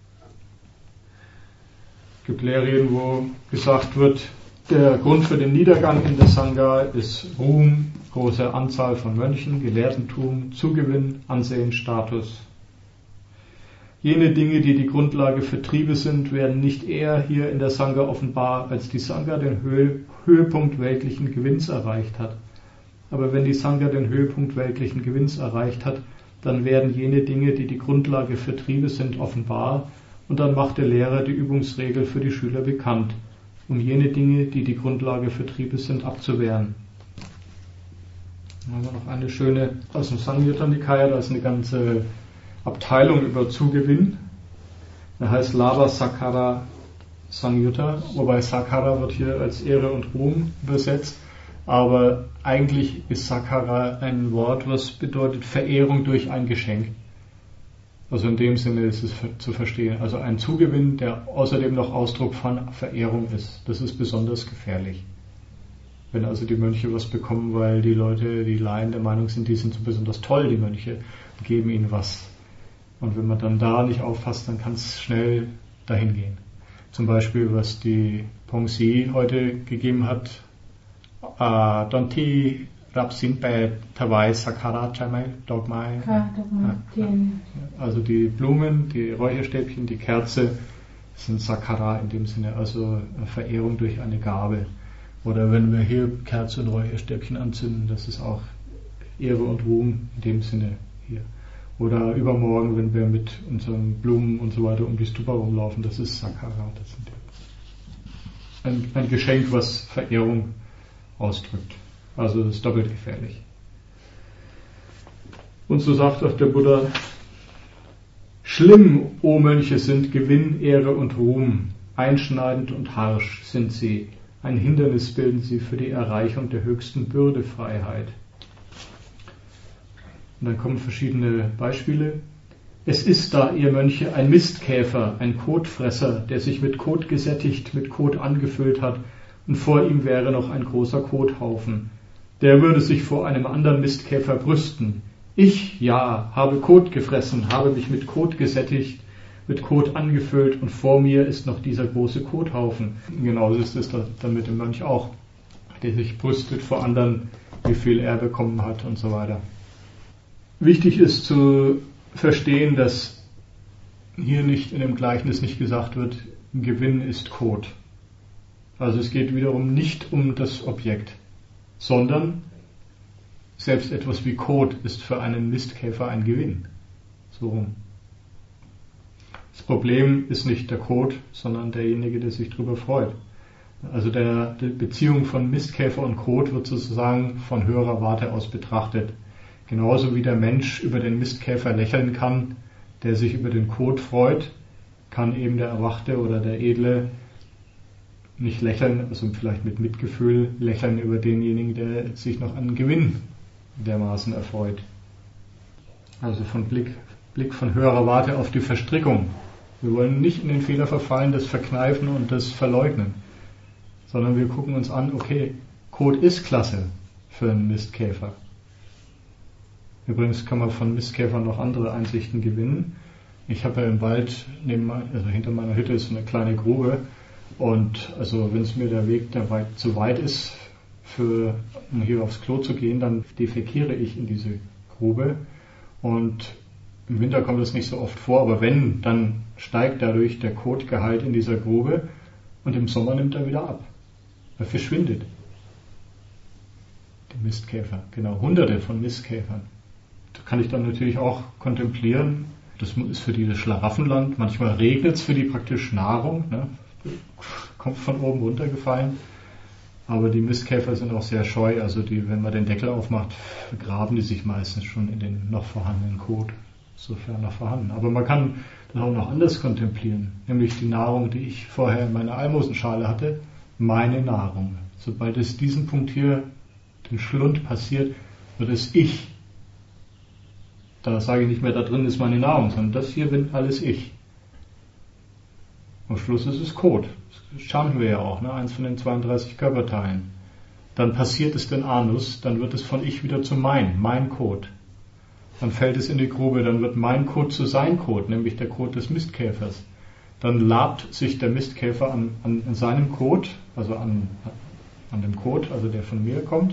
Es gibt Lehrreden, wo gesagt wird, der Grund für den Niedergang in der Sangha ist Ruhm, große Anzahl von Mönchen, Gelehrtentum, Zugewinn, Ansehen, Status. Jene Dinge, die die Grundlage für Triebe sind, werden nicht eher hier in der Sangha offenbar, als die Sangha den Höhe, Höhepunkt weltlichen Gewinns erreicht hat. Aber wenn die Sangha den Höhepunkt weltlichen Gewinns erreicht hat, dann werden jene Dinge, die die Grundlage für Triebe sind, offenbar, und dann macht der Lehrer die Übungsregel für die Schüler bekannt, um jene Dinge, die die Grundlage für Triebe sind, abzuwehren. Dann haben wir noch eine schöne aus dem Samyutta Nikaya, da ist eine ganze Abteilung über Zugewinn. Er heißt Lava Sakara Samyutta, wobei Sakara wird hier als Ehre und Ruhm übersetzt, aber eigentlich ist Sakara ein Wort, was bedeutet Verehrung durch ein Geschenk. Also in dem Sinne ist es zu verstehen. Also ein Zugewinn, der außerdem noch Ausdruck von Verehrung ist. Das ist besonders gefährlich. Wenn also die Mönche was bekommen, weil die Leute, die Laien der Meinung sind, die sind so besonders toll, die Mönche, und geben ihnen was. Und wenn man dann da nicht aufpasst, dann kann es schnell dahin gehen. Zum Beispiel, was die Pongsi heute gegeben hat, äh, Donti Rapsinpe Tawai Sakara Chamai Dogmai. Also die Blumen, die Räucherstäbchen, die Kerze sind Sakara in dem Sinne, also Verehrung durch eine Gabe. Oder wenn wir hier Kerze und Räucherstäbchen anzünden, das ist auch Ehre und Ruhm in dem Sinne hier. Oder übermorgen, wenn wir mit unseren Blumen und so weiter um die Stupa rumlaufen, das ist Sakara. Das sind ein, ein Geschenk, was Verehrung ausdrückt. Also das ist doppelt gefährlich. Und so sagt auch der Buddha, schlimm, o Mönche, sind Gewinn, Ehre und Ruhm, einschneidend und harsch sind sie, ein Hindernis bilden sie für die Erreichung der höchsten Bürdefreiheit. Und dann kommen verschiedene Beispiele. Es ist da, ihr Mönche, ein Mistkäfer, ein Kotfresser, der sich mit Kot gesättigt, mit Kot angefüllt hat, und vor ihm wäre noch ein großer Kothaufen. Der würde sich vor einem anderen Mistkäfer brüsten. Ich, ja, habe Kot gefressen, habe mich mit Kot gesättigt, mit Kot angefüllt, und vor mir ist noch dieser große Kothaufen. Genauso ist es dann mit dem Mönch auch, der sich brüstet vor anderen, wie viel er bekommen hat und so weiter. Wichtig ist zu verstehen, dass hier nicht in dem Gleichnis nicht gesagt wird, Gewinn ist Kot. Also es geht wiederum nicht um das Objekt, sondern selbst etwas wie Kot ist für einen Mistkäfer ein Gewinn. So rum. Das Problem ist nicht der Kot, sondern derjenige, der sich darüber freut. Also der, die Beziehung von Mistkäfer und Kot wird sozusagen von höherer Warte aus betrachtet. Genauso wie der Mensch über den Mistkäfer lächeln kann, der sich über den Kot freut, kann eben der Erwachte oder der Edle nicht lächeln, also vielleicht mit Mitgefühl lächeln über denjenigen, der sich noch an Gewinn dermaßen erfreut. Also von Blick, Blick von höherer Warte auf die Verstrickung. Wir wollen nicht in den Fehler verfallen, das Verkneifen und das Verleugnen, sondern wir gucken uns an, okay, Kot ist klasse für einen Mistkäfer. Übrigens kann man von Mistkäfern noch andere Einsichten gewinnen. Ich habe ja im Wald, neben, also hinter meiner Hütte ist eine kleine Grube, und also wenn es mir der Weg der weit, zu weit ist, für, um hier aufs Klo zu gehen, dann defekiere ich in diese Grube, und im Winter kommt das nicht so oft vor, aber wenn, dann steigt dadurch der Kotgehalt in dieser Grube, und im Sommer nimmt er wieder ab. Er verschwindet. Die Mistkäfer, genau, hunderte von Mistkäfern. Das kann ich dann natürlich auch kontemplieren. Das ist für die das Schlaraffenland. Manchmal regnet es für die praktisch Nahrung, ne? Kommt von oben runtergefallen. Aber die Mistkäfer sind auch sehr scheu. Also die, wenn man den Deckel aufmacht, vergraben die sich meistens schon in den noch vorhandenen Kot, sofern noch vorhanden. Aber man kann das auch noch anders kontemplieren. Nämlich die Nahrung, die ich vorher in meiner Almosenschale hatte, meine Nahrung. Sobald es diesen Punkt hier, den Schlund passiert, wird es ich. Da sage ich nicht mehr, da drin ist meine Nahrung, sondern das hier bin alles ich. Am Schluss ist es Kot. Das schauen wir ja auch, ne? Eins von den zweiunddreißig Körperteilen. Dann passiert es den Anus, dann wird es von ich wieder zu mein, mein Kot. Dann fällt es in die Grube, dann wird mein Kot zu sein Kot, nämlich der Kot des Mistkäfers. Dann labt sich der Mistkäfer an, an, an seinem Kot, also an, an dem Kot, also der von mir kommt.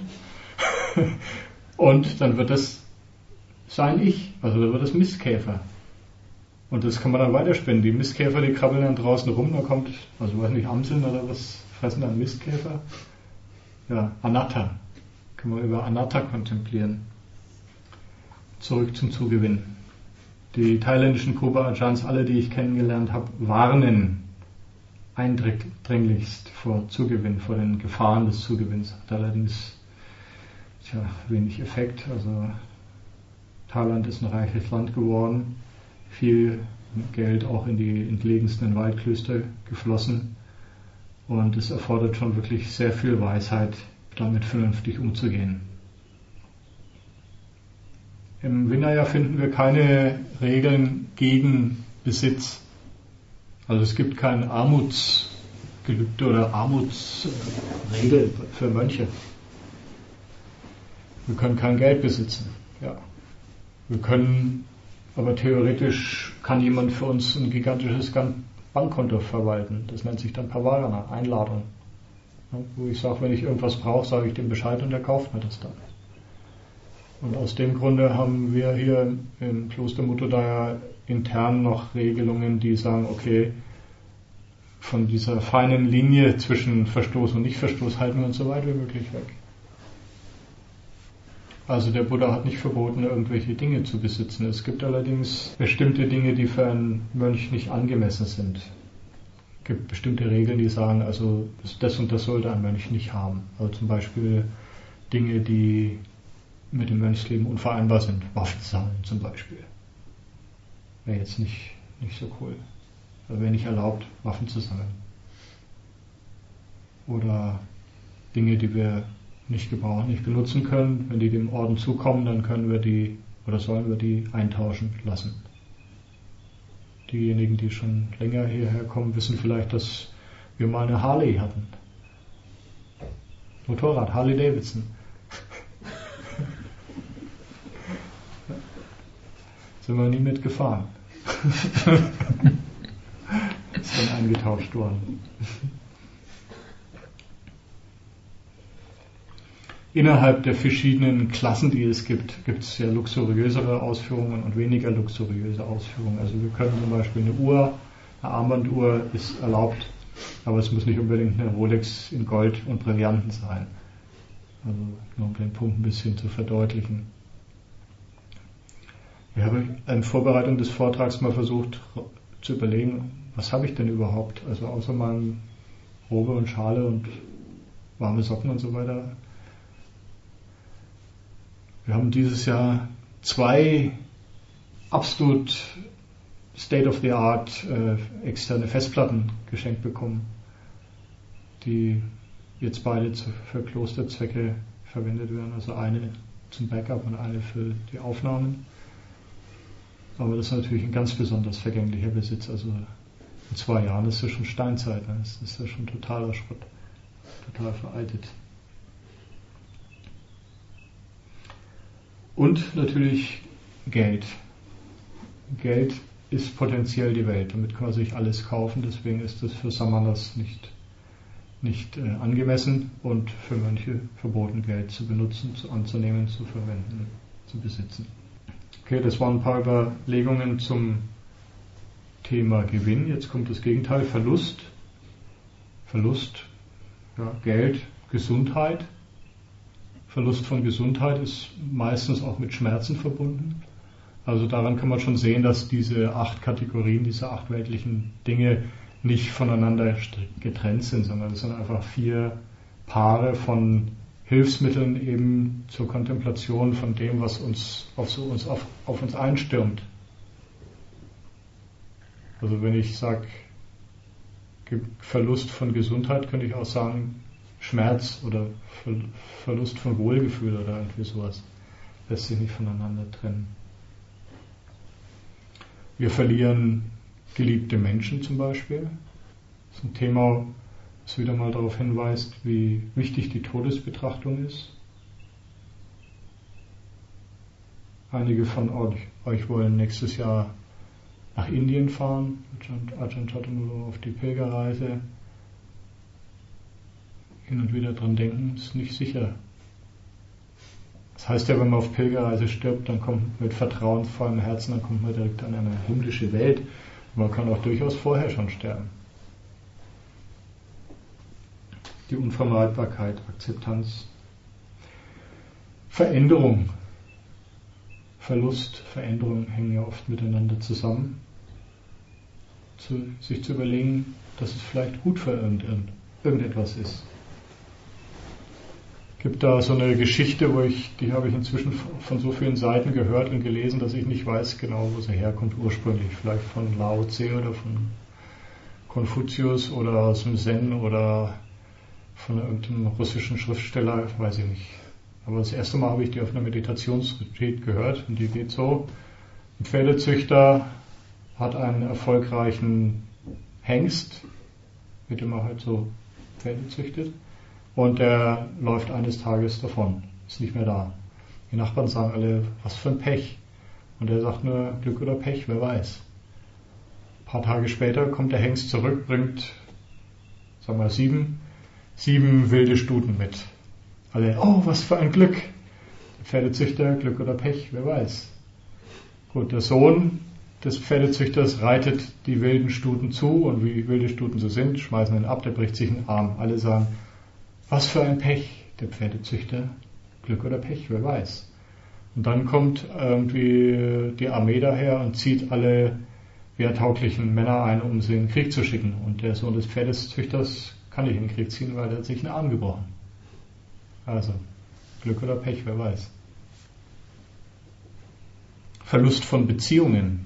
Und dann wird das sein Ich, also da wird es Mistkäfer. Und das kann man dann weiterspinnen. Die Mistkäfer, die krabbeln dann draußen rum, da kommt, also weiß nicht, Amseln oder was fressen dann Mistkäfer? Ja, Anatta. Können wir über Anatta kontemplieren. Zurück zum Zugewinn. Die thailändischen Kruba Ajahns, alle, die ich kennengelernt habe, warnen eindringlichst vor Zugewinn, vor den Gefahren des Zugewinns. Hat allerdings tja, wenig Effekt. Also Thailand ist ein reiches Land geworden. viel Geld auch in die entlegensten Waldklöster geflossen. Und es erfordert schon wirklich sehr viel Weisheit, damit vernünftig umzugehen. Im Vinaya finden wir keine Regeln gegen Besitz. Also es gibt kein Armutsgelübde oder Armutsregel für Mönche. Wir können kein Geld besitzen. Ja. Wir können, aber theoretisch kann jemand für uns ein gigantisches Bankkonto verwalten. Das nennt sich dann Pavarana, Einladung. Ja, wo ich sage, wenn ich irgendwas brauche, sage ich dem Bescheid und er kauft mir das dann. Und aus dem Grunde haben wir hier im Kloster Muttodaya intern noch Regelungen, die sagen, okay, von dieser feinen Linie zwischen Verstoß und Nichtverstoß halten wir uns so weit wie möglich weg. Also der Buddha hat nicht verboten, irgendwelche Dinge zu besitzen. Es gibt allerdings bestimmte Dinge, die für einen Mönch nicht angemessen sind. Es gibt bestimmte Regeln, die sagen, also das und das sollte ein Mönch nicht haben. Also zum Beispiel Dinge, die mit dem Mönchsleben unvereinbar sind. Waffen sammeln zum Beispiel. Wäre jetzt nicht, nicht so cool. Also wäre nicht erlaubt, Waffen zu sammeln. Oder Dinge, die wir nicht gebrauchen, nicht benutzen können. Wenn die dem Orden zukommen, dann können wir die oder sollen wir die eintauschen lassen. Diejenigen, die schon länger hierher kommen, wissen vielleicht, dass wir mal eine Harley hatten. Motorrad, Harley Davidson. Sind wir nie mitgefahren. Ist dann eingetauscht worden. Innerhalb der verschiedenen Klassen, die es gibt, gibt es ja luxuriösere Ausführungen und weniger luxuriöse Ausführungen. Also wir können zum Beispiel eine Uhr, eine Armbanduhr ist erlaubt, aber es muss nicht unbedingt eine Rolex in Gold und Brillanten sein. Also nur um den Punkt ein bisschen zu verdeutlichen. Ich habe in Vorbereitung des Vortrags mal versucht zu überlegen, was habe ich denn überhaupt? Also außer meinem Robe und Schale und warme Socken und so weiter. Wir haben dieses Jahr zwei absolut State-of-the-Art äh, externe Festplatten geschenkt bekommen, die jetzt beide zu, für Klosterzwecke verwendet werden. Also eine zum Backup und eine für die Aufnahmen. Aber das ist natürlich ein ganz besonders vergänglicher Besitz. Also in zwei Jahren ist das schon Steinzeit. Ne? Das ist ja schon totaler Schrott, total veraltet. Und natürlich Geld. Geld ist potenziell die Welt. Damit kann man sich alles kaufen. Deswegen ist das für Samanas nicht, nicht äh, angemessen und für Mönche verboten, Geld zu benutzen, zu anzunehmen, zu verwenden, zu besitzen. Okay, das waren ein paar Überlegungen zum Thema Gewinn. Jetzt kommt das Gegenteil, Verlust. Verlust, ja, Geld, Gesundheit. Verlust von Gesundheit ist meistens auch mit Schmerzen verbunden. Also daran kann man schon sehen, dass diese acht Kategorien, diese acht weltlichen Dinge nicht voneinander getrennt sind, sondern es sind einfach vier Paare von Hilfsmitteln eben zur Kontemplation von dem, was uns auf, so uns, auf, auf uns einstürmt. Also wenn ich sage Verlust von Gesundheit, könnte ich auch sagen Schmerz oder Verlust von Wohlgefühl oder irgendwie sowas. Lässt sich nicht voneinander trennen. Wir verlieren geliebte Menschen zum Beispiel. Das ist ein Thema, das wieder mal darauf hinweist, wie wichtig die Todesbetrachtung ist. Einige von euch, euch wollen nächstes Jahr nach Indien fahren, Ajahn Chaitanya auf die Pilgerreise. Hin und wieder dran denken, ist nicht sicher. Das heißt ja, wenn man auf Pilgerreise stirbt, dann kommt man mit vertrauensvollem Herzen, dann kommt man direkt an eine himmlische Welt. Man kann auch durchaus vorher schon sterben. Die Unvermeidbarkeit, Akzeptanz, Veränderung, Verlust, Veränderung hängen ja oft miteinander zusammen. Zu, sich zu überlegen, dass es vielleicht gut für irgend, irgendetwas ist. gibt da so eine Geschichte, wo ich, die habe ich inzwischen von so vielen Seiten gehört und gelesen, dass ich nicht weiß genau, wo sie herkommt ursprünglich. Vielleicht von Lao Tse oder von Konfuzius oder aus dem Zen oder von irgendeinem russischen Schriftsteller, weiß ich nicht. Aber das erste Mal habe ich die auf einer Meditationsretreat gehört und die geht so: Ein Pferdezüchter hat einen erfolgreichen Hengst, mit dem er halt so Pferde züchtet, und der läuft eines Tages davon, ist nicht mehr da. Die Nachbarn sagen alle, was für ein Pech. Und er sagt nur, Glück oder Pech, wer weiß. Ein paar Tage später kommt der Hengst zurück, bringt, sagen wir, sieben, sieben wilde Stuten mit. Alle, oh, was für ein Glück. Der Pferdezüchter, Glück oder Pech, wer weiß. Gut, der Sohn des Pferdezüchters reitet die wilden Stuten zu, und wie wilde Stuten so sind, schmeißen ihn ab, der bricht sich einen Arm. Alle sagen, was für ein Pech. Der Pferdezüchter, Glück oder Pech, wer weiß. Und dann kommt irgendwie die Armee daher und zieht alle wehrtauglichen Männer ein, um sie in den Krieg zu schicken. Und der Sohn des Pferdezüchters kann nicht in den Krieg ziehen, weil er hat sich einen Arm gebrochen. Also, Glück oder Pech, wer weiß. Verlust von Beziehungen.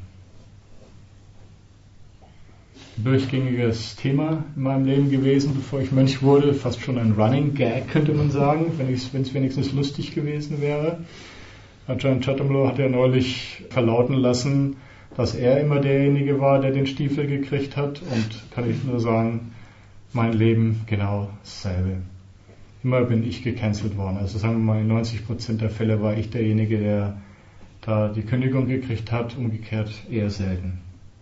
Durchgängiges Thema in meinem Leben gewesen, bevor ich Mönch wurde. Fast schon ein Running Gag, könnte man sagen, wenn es wenigstens lustig gewesen wäre. Ajahn Chatamlo hat ja neulich verlauten lassen, dass er immer derjenige war, der den Stiefel gekriegt hat. Und kann ich nur sagen, mein Leben genau dasselbe. Immer bin ich gecancelt worden. Also sagen wir mal, in neunzig Prozent der Fälle war ich derjenige, der da die Kündigung gekriegt hat, umgekehrt eher selten.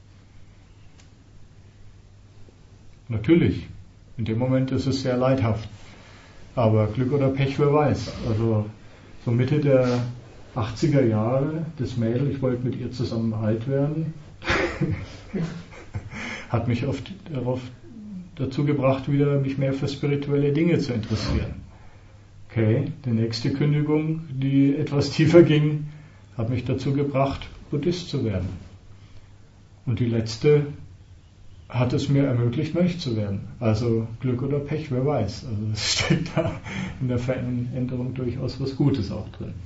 Natürlich, in dem Moment ist es sehr leidhaft. Aber Glück oder Pech, wer weiß. Also so Mitte der achtziger Jahre, das Mädel, ich wollte mit ihr zusammen alt werden, hat mich oft darauf dazu gebracht, wieder mich mehr für spirituelle Dinge zu interessieren. Okay, die nächste Kündigung, die etwas tiefer ging, hat mich dazu gebracht, Buddhist zu werden. Und die letzte hat es mir ermöglicht, Mönch zu werden. Also Glück oder Pech, wer weiß. Also es steckt da in der Veränderung durchaus was Gutes auch drin.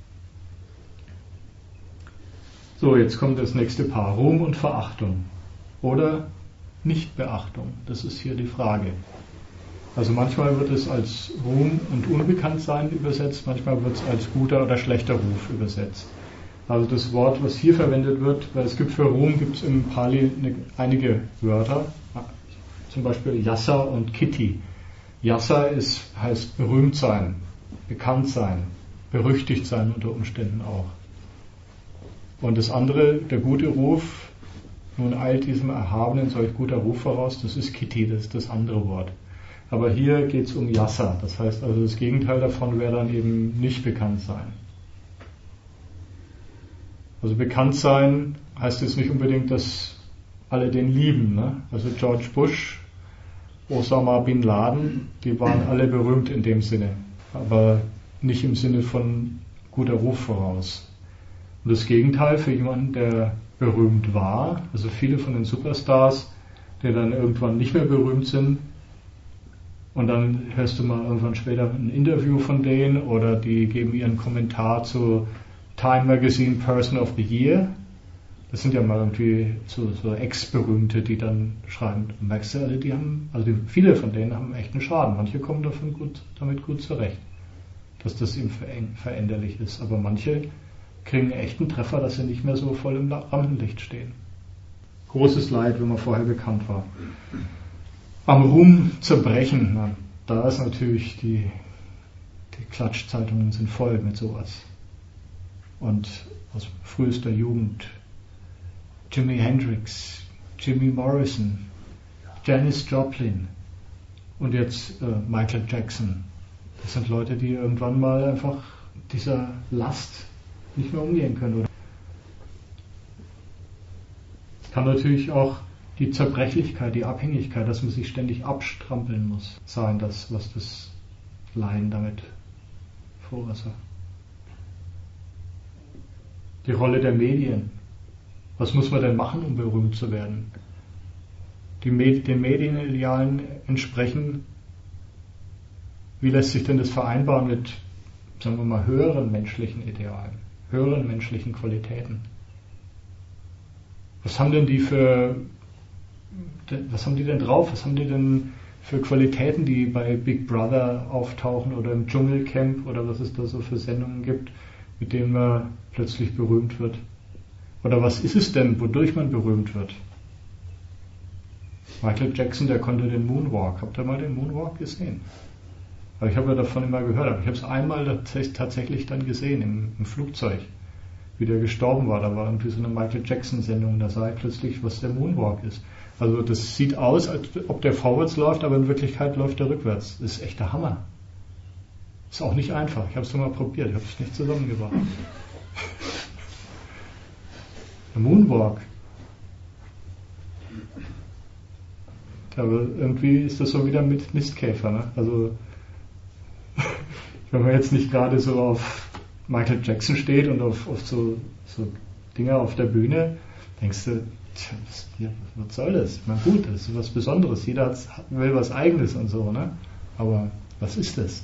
So, jetzt kommt das nächste Paar. Ruhm und Verachtung. Oder Nichtbeachtung. Das ist hier die Frage. Also manchmal wird es als Ruhm und Unbekanntsein übersetzt, manchmal wird es als guter oder schlechter Ruf übersetzt. Also das Wort, was hier verwendet wird, weil es gibt für Ruhm, gibt es im Pali eine, einige Wörter, zum Beispiel Yassa und Kiti. Yassa ist, heißt berühmt sein, bekannt sein, berüchtigt sein unter Umständen auch. Und das andere, der gute Ruf, nun eilt diesem Erhabenen solch guter Ruf voraus, das ist Kiti, das ist das andere Wort. Aber hier geht es um Yassa, das heißt also das Gegenteil davon wäre dann eben nicht bekannt sein. Also bekannt sein heißt jetzt nicht unbedingt, dass alle den lieben. Ne? Also George Bush, Osama Bin Laden, die waren alle berühmt in dem Sinne, aber nicht im Sinne von guter Ruf voraus. Und das Gegenteil für jemanden, der berühmt war, also viele von den Superstars, die dann irgendwann nicht mehr berühmt sind, und dann hörst du mal irgendwann später ein Interview von denen oder die geben ihren Kommentar zu Time Magazine Person of the Year. Das sind ja mal irgendwie so, so Ex-Berühmte, die dann schreiben, merkst du, alle, die haben, also viele von denen haben echt einen Schaden. Manche kommen davon gut, damit gut zurecht, dass das eben veränderlich ist. Aber manche kriegen echt einen Treffer, dass sie nicht mehr so voll im Rampenlicht stehen. Großes Leid, wenn man vorher bekannt war. Am Ruhm zerbrechen, na, da ist natürlich die, die Klatschzeitungen sind voll mit sowas. Und aus frühester Jugend Jimi Hendrix, Jimmy Morrison, Janis Joplin und jetzt äh, Michael Jackson. Das sind Leute, die irgendwann mal einfach dieser Last nicht mehr umgehen können. Es kann natürlich auch die Zerbrechlichkeit, die Abhängigkeit, dass man sich ständig abstrampeln muss, sein, das, was das Leiden damit verursacht. Die Rolle der Medien. Was muss man denn machen, um berühmt zu werden? Die Med- den Medienidealen entsprechen wie lässt sich denn das vereinbaren mit, sagen wir mal, höheren menschlichen Idealen, höheren menschlichen Qualitäten? Was haben denn die für, was haben die denn drauf? Was haben die denn für Qualitäten, die bei Big Brother auftauchen oder im Dschungelcamp oder was es da so für Sendungen gibt, mit denen man plötzlich berühmt wird? Oder was ist es denn, wodurch man berühmt wird? Michael Jackson, der konnte den Moonwalk. Habt ihr mal den Moonwalk gesehen? Aber ich habe ja davon immer gehört, aber ich habe es einmal tatsächlich dann gesehen im, im Flugzeug, wie der gestorben war. Da war irgendwie so eine Michael Jackson-Sendung, da sah ich plötzlich, was der Moonwalk ist. Also das sieht aus, als ob der vorwärts läuft, aber in Wirklichkeit läuft er rückwärts. Das ist echt der Hammer. Ist auch nicht einfach. Ich habe es mal probiert, ich habe es nicht zusammengebracht. Der Moonwalk. Aber irgendwie ist das so wieder mit Mistkäfer. Ne? Also wenn man jetzt nicht gerade so auf Michael Jackson steht und auf, auf so, so Dinger auf der Bühne, denkst du, tja, was, ja, was soll das? Na gut, das ist was Besonderes. Jeder hat, will was Eigenes und so, ne? Aber was ist das?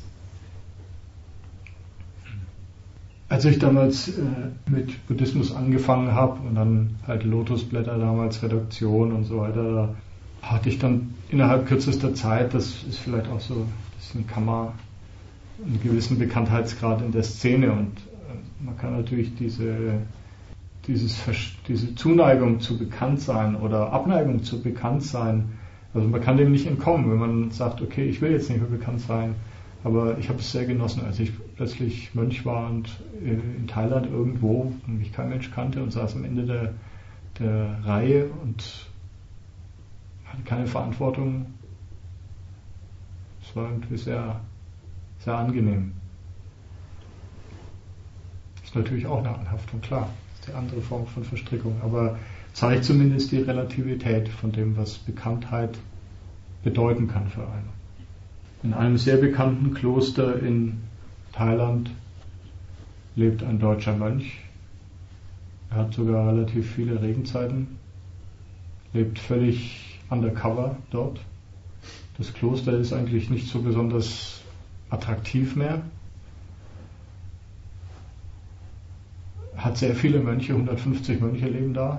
Als ich damals äh, mit Buddhismus angefangen habe und dann halt Lotusblätter damals, Redaktion und so weiter, da hatte ich dann innerhalb kürzester Zeit, das ist vielleicht auch so, das ist ein Kammer, einen gewissen Bekanntheitsgrad in der Szene und äh, man kann natürlich diese, dieses, diese Zuneigung zu Bekanntsein oder Abneigung zu Bekanntsein, also man kann dem nicht entkommen, wenn man sagt, okay, ich will jetzt nicht mehr bekannt sein, aber ich habe es sehr genossen, als ich plötzlich Mönch war und äh, in Thailand irgendwo, und mich kein Mensch kannte und saß am Ende der, der Reihe und hatte keine Verantwortung. Es war irgendwie sehr, sehr angenehm. Ist natürlich auch eine Anhaftung, klar. Das ist die andere Form von Verstrickung, aber zeigt zumindest die Relativität von dem, was Bekanntheit bedeuten kann für einen. In einem sehr bekannten Kloster in Thailand lebt ein deutscher Mönch. Er hat sogar relativ viele Regenzeiten, lebt völlig undercover dort. Das Kloster ist eigentlich nicht so besonders attraktiv mehr. Hat sehr viele Mönche, hundertfünfzig Mönche leben da.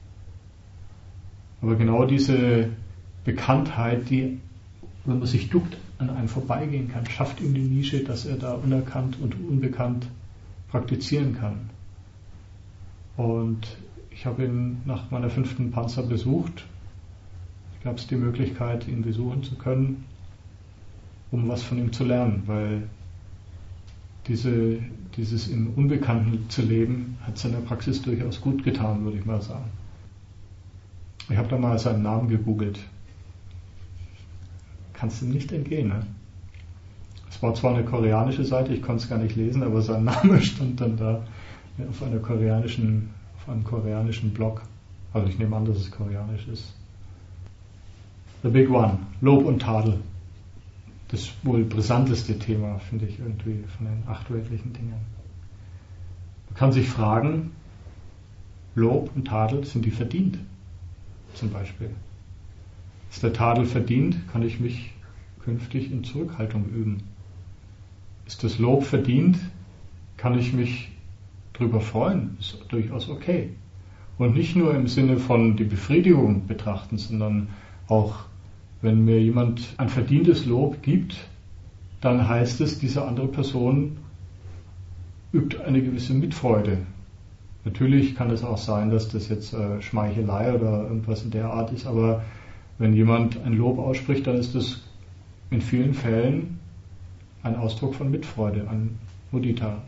Aber genau diese Bekanntheit, die, wenn man sich duckt, an einem vorbeigehen kann, schafft ihm die Nische, dass er da unerkannt und unbekannt praktizieren kann. Und ich habe ihn nach meiner fünften Panzer besucht. Es gab die Möglichkeit, ihn besuchen zu können, um was von ihm zu lernen, weil diese, dieses im Unbekannten zu leben, hat seiner Praxis durchaus gut getan, würde ich mal sagen. Ich habe da mal seinen Namen gegoogelt. Kannst du nicht entgehen, ne? Es war zwar eine koreanische Seite, ich konnte es gar nicht lesen, aber sein Name stand dann da auf einer koreanischen, auf einem koreanischen Blog. Also ich nehme an, dass es koreanisch ist. The Big One, Lob und Tadel. Das wohl brisanteste Thema, finde ich, irgendwie von den acht weltlichen Dingen. Man kann sich fragen, Lob und Tadel, sind die verdient? Zum Beispiel. Ist der Tadel verdient, kann ich mich künftig in Zurückhaltung üben. Ist das Lob verdient, kann ich mich drüber freuen, ist durchaus okay. Und nicht nur im Sinne von die Befriedigung betrachten, sondern auch, wenn mir jemand ein verdientes Lob gibt, dann heißt es, diese andere Person übt eine gewisse Mitfreude. Natürlich kann es auch sein, dass das jetzt äh, Schmeichelei oder irgendwas in der Art ist, aber wenn jemand ein Lob ausspricht, dann ist das in vielen Fällen ein Ausdruck von Mitfreude, ein Mudita,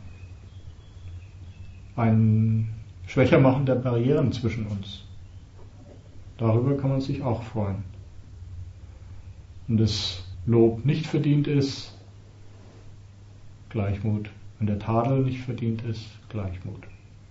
ein Schwächermachen der Barrieren zwischen uns. Darüber kann man sich auch freuen. Wenn das Lob nicht verdient ist, Gleichmut. Wenn der Tadel nicht verdient ist, Gleichmut.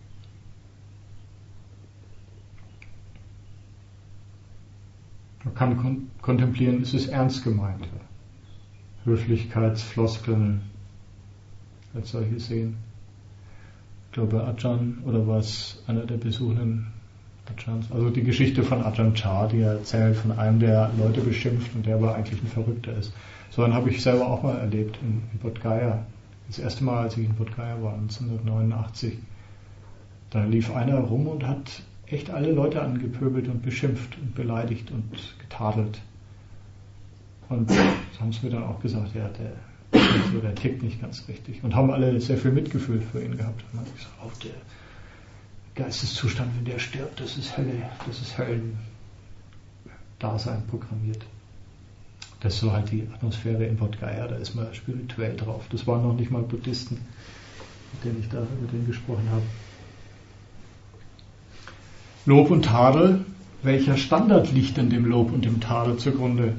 Man kann kon- kontemplieren, ist es ernst gemeint. Höflichkeitsfloskeln als solche sehen. Ich glaube, Ajahn oder was, einer der Besuchenden, Ajahns. Also die Geschichte von Ajahn Chah, die er erzählt von einem, der Leute beschimpft und der aber eigentlich ein Verrückter ist. So einen habe ich selber auch mal erlebt in, in Bodh Gaya. Das erste Mal, als ich in Bodh Gaya war, neunzehnhundertneunundachtzig. Da lief einer rum und hat echt alle Leute angepöbelt und beschimpft und beleidigt und getadelt. Und das haben sie mir dann auch gesagt, ja, der, so, der tickt nicht ganz richtig. Und haben alle sehr viel Mitgefühl für ihn gehabt. Und dann habe ich gesagt, oh, der Geisteszustand, wenn der stirbt, das ist Hölle, das ist Höllendasein programmiert. Das ist so halt die Atmosphäre in Bodh Gaya, da ist man spirituell drauf. Das waren noch nicht mal Buddhisten, mit denen ich da über den gesprochen habe. Lob und Tadel, welcher Standard liegt denn dem Lob und dem Tadel zugrunde?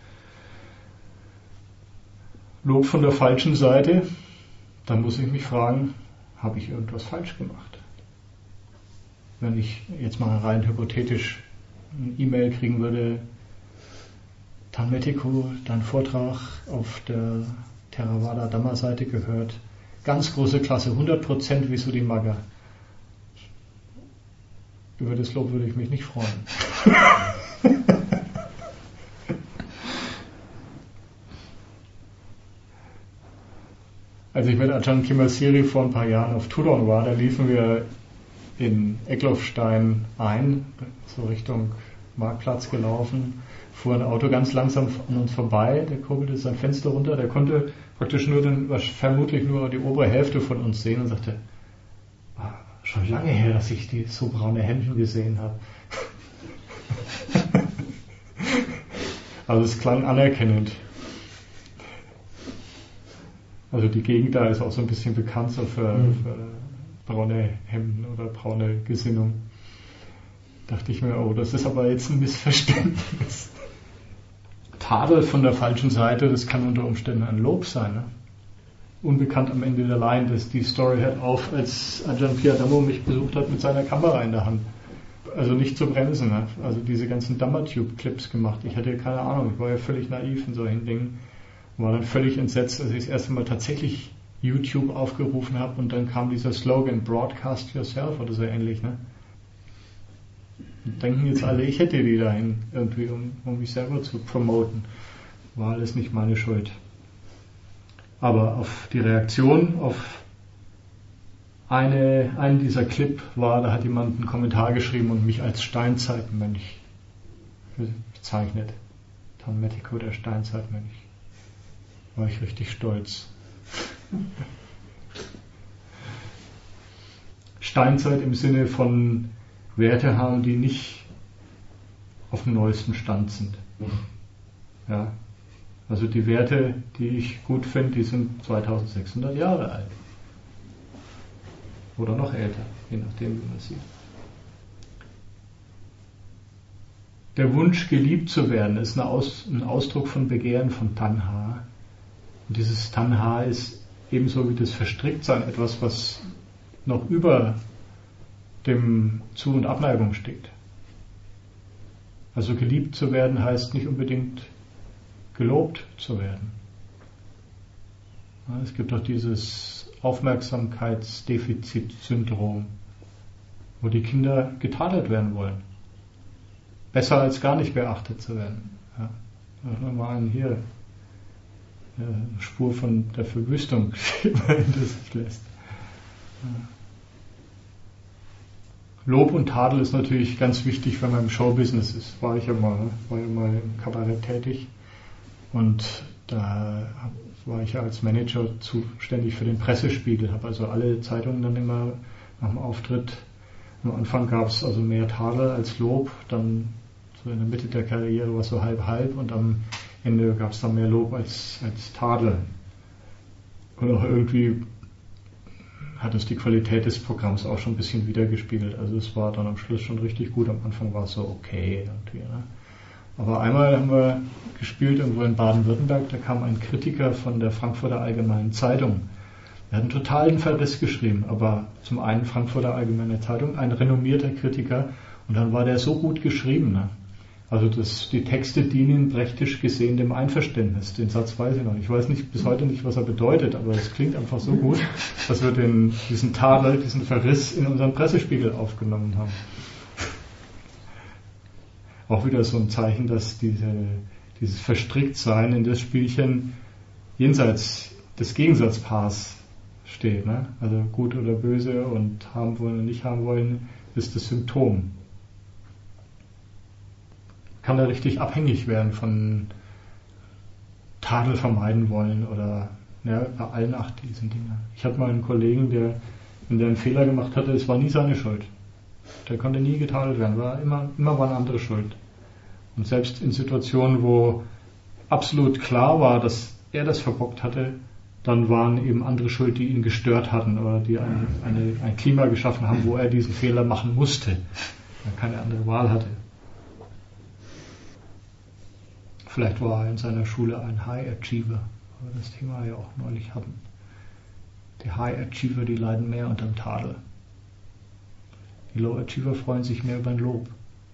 Lob von der falschen Seite, da muss ich mich fragen, habe ich irgendwas falsch gemacht? Wenn ich jetzt mal rein hypothetisch eine E-Mail kriegen würde, Tanmetico, dein Vortrag auf der Theravada Dhamma Seite gehört, ganz große Klasse, hundert Prozent Visuddhimagga. Über das Lob würde ich mich nicht freuen. Als ich mit Ajahn Kimasiri vor ein paar Jahren auf Tudong war, da liefen wir in Eckloffstein ein, so Richtung Marktplatz gelaufen, fuhr ein Auto ganz langsam an uns vorbei, der kurbelte sein Fenster runter, der konnte praktisch nur den, vermutlich nur die obere Hälfte von uns sehen und sagte, ah, schon lange her, dass ich die so braune Hemden gesehen habe. Also es klang anerkennend. Also die Gegend da ist auch so ein bisschen bekannt so für, mhm. für braune Hemden oder braune Gesinnung. Dachte ich mir, oh, das ist aber jetzt ein Missverständnis. Tadel von der falschen Seite, das kann unter Umständen ein Lob sein. Ne? Unbekannt am Ende der Line, dass die Story hört auf, als Ajahn Piyadhammo mich besucht hat mit seiner Kamera in der Hand. Also nicht zu bremsen. Ne? Also diese ganzen Dhamma-Tube-Clips gemacht. Ich hatte keine Ahnung, ich war ja völlig naiv in solchen Dingen. War dann völlig entsetzt, als ich das erste Mal tatsächlich YouTube aufgerufen habe und dann kam dieser Slogan, Broadcast Yourself oder so ähnlich. Ne? Und denken jetzt alle, ich hätte die dahin irgendwie, um, um mich selber zu promoten. War alles nicht meine Schuld. Aber auf die Reaktion auf eine, einen dieser Clip war, da hat jemand einen Kommentar geschrieben und mich als Steinzeitmönch bezeichnet. Tanmetico, der Steinzeitmönch. War ich richtig stolz. Steinzeit im Sinne von Werte haben, die nicht auf dem neuesten Stand sind. Ja. Also die Werte, die ich gut finde, die sind zweitausendsechshundert Jahre alt. Oder noch älter, je nachdem, wie man sieht. Der Wunsch, geliebt zu werden, ist ein Ausdruck von Begehren, von Tanha. Und dieses Tanha ist ebenso wie das Verstricktsein etwas, was noch über dem Zu- und Abneigung steht. Also geliebt zu werden heißt nicht unbedingt gelobt zu werden. Es gibt auch dieses Aufmerksamkeitsdefizitsyndrom, wo die Kinder getadelt werden wollen. Besser als gar nicht beachtet zu werden. Ja. Mal einen hier. Eine Spur von der Verwüstung, die man hinter sich lässt. Lob und Tadel ist natürlich ganz wichtig, wenn man im Showbusiness ist. War ich ja mal, war ja mal im Kabarett tätig und da war ich ja als Manager zuständig für den Pressespiegel, habe also alle Zeitungen dann immer nach dem Auftritt, am Anfang gab es also mehr Tadel als Lob, dann so in der Mitte der Karriere war es so halb-halb und am Ende gab es dann mehr Lob als, als Tadel. Und auch irgendwie hat es die Qualität des Programms auch schon ein bisschen wiedergespiegelt. Also es war dann am Schluss schon richtig gut. Am Anfang war es so okay irgendwie. Ne? Aber einmal haben wir gespielt irgendwo in Baden-Württemberg, da kam ein Kritiker von der Frankfurter Allgemeinen Zeitung. Er hat einen totalen Verriss geschrieben, aber zum einen Frankfurter Allgemeine Zeitung, ein renommierter Kritiker, und dann war der so gut geschrieben. Ne? Also das, die Texte dienen praktisch gesehen dem Einverständnis. Den Satz weiß ich noch. Ich weiß nicht bis heute nicht, was er bedeutet, aber es klingt einfach so gut, dass wir den, diesen Tadel, diesen Verriss in unseren Pressespiegel aufgenommen haben. auch wieder so ein Zeichen, dass diese, dieses Verstricktsein in das Spielchen jenseits des Gegensatzpaars steht. Ne? Also gut oder böse und haben wollen und nicht haben wollen, ist das Symptom. Kann da richtig abhängig werden von Tadel vermeiden wollen oder ja, bei allen acht diesen Dingen. Ich hatte mal einen Kollegen, der, wenn der einen Fehler gemacht hatte, es war nie seine Schuld. Der konnte nie getadelt werden, war immer, immer war eine andere schuld. Und selbst in Situationen, wo absolut klar war, dass er das verbockt hatte, dann waren eben andere schuld, die ihn gestört hatten oder die ein, eine, ein Klima geschaffen haben, wo er diesen Fehler machen musste, weil er keine andere Wahl hatte. Vielleicht war er in seiner Schule ein High Achiever, weil wir das Thema ja auch neulich hatten. Die High Achiever, die leiden mehr unter dem Tadel. Die Low Achiever freuen sich mehr über ein Lob.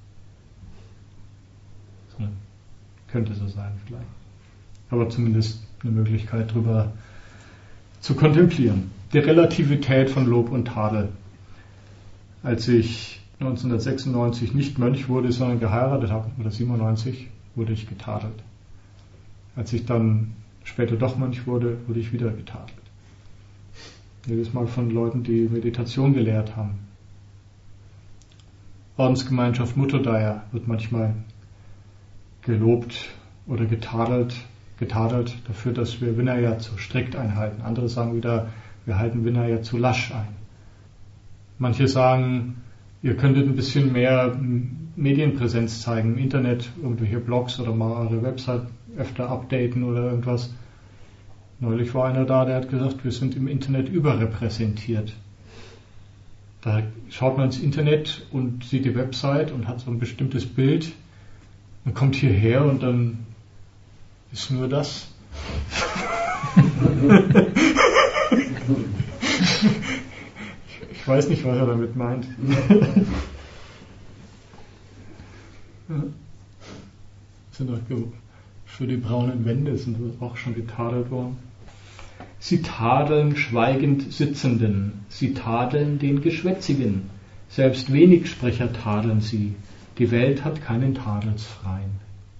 So, könnte so sein vielleicht. Aber zumindest eine Möglichkeit, darüber zu kontemplieren. Die Relativität von Lob und Tadel. Als ich neunzehnhundertsechsundneunzig nicht Mönch wurde, sondern geheiratet habe, oder siebenundneunzig, wurde ich getadelt. Als ich dann später doch Mönch wurde, wurde ich wieder getadelt. Jedes Mal von Leuten, die Meditation gelehrt haben. Ordensgemeinschaft Muttodaya wird manchmal gelobt oder getadelt, getadelt dafür, dass wir Vinaya zu strikt einhalten. Andere sagen wieder, wir halten Vinaya zu lasch ein. Manche sagen, ihr könntet ein bisschen mehr Medienpräsenz zeigen, im Internet, irgendwelche Blogs oder mal eure Website öfter updaten oder irgendwas. Neulich war einer da, der hat gesagt, wir sind im Internet überrepräsentiert. Da schaut man ins Internet und sieht die Website und hat so ein bestimmtes Bild. Man kommt hierher und dann ist nur das. Ich weiß nicht, was er damit meint. Sind doch für die braunen Wände sind wir auch schon getadelt worden. Sie tadeln schweigend Sitzenden, sie tadeln den Geschwätzigen, selbst Wenigsprecher tadeln sie, die Welt hat keinen Tadelsfreien.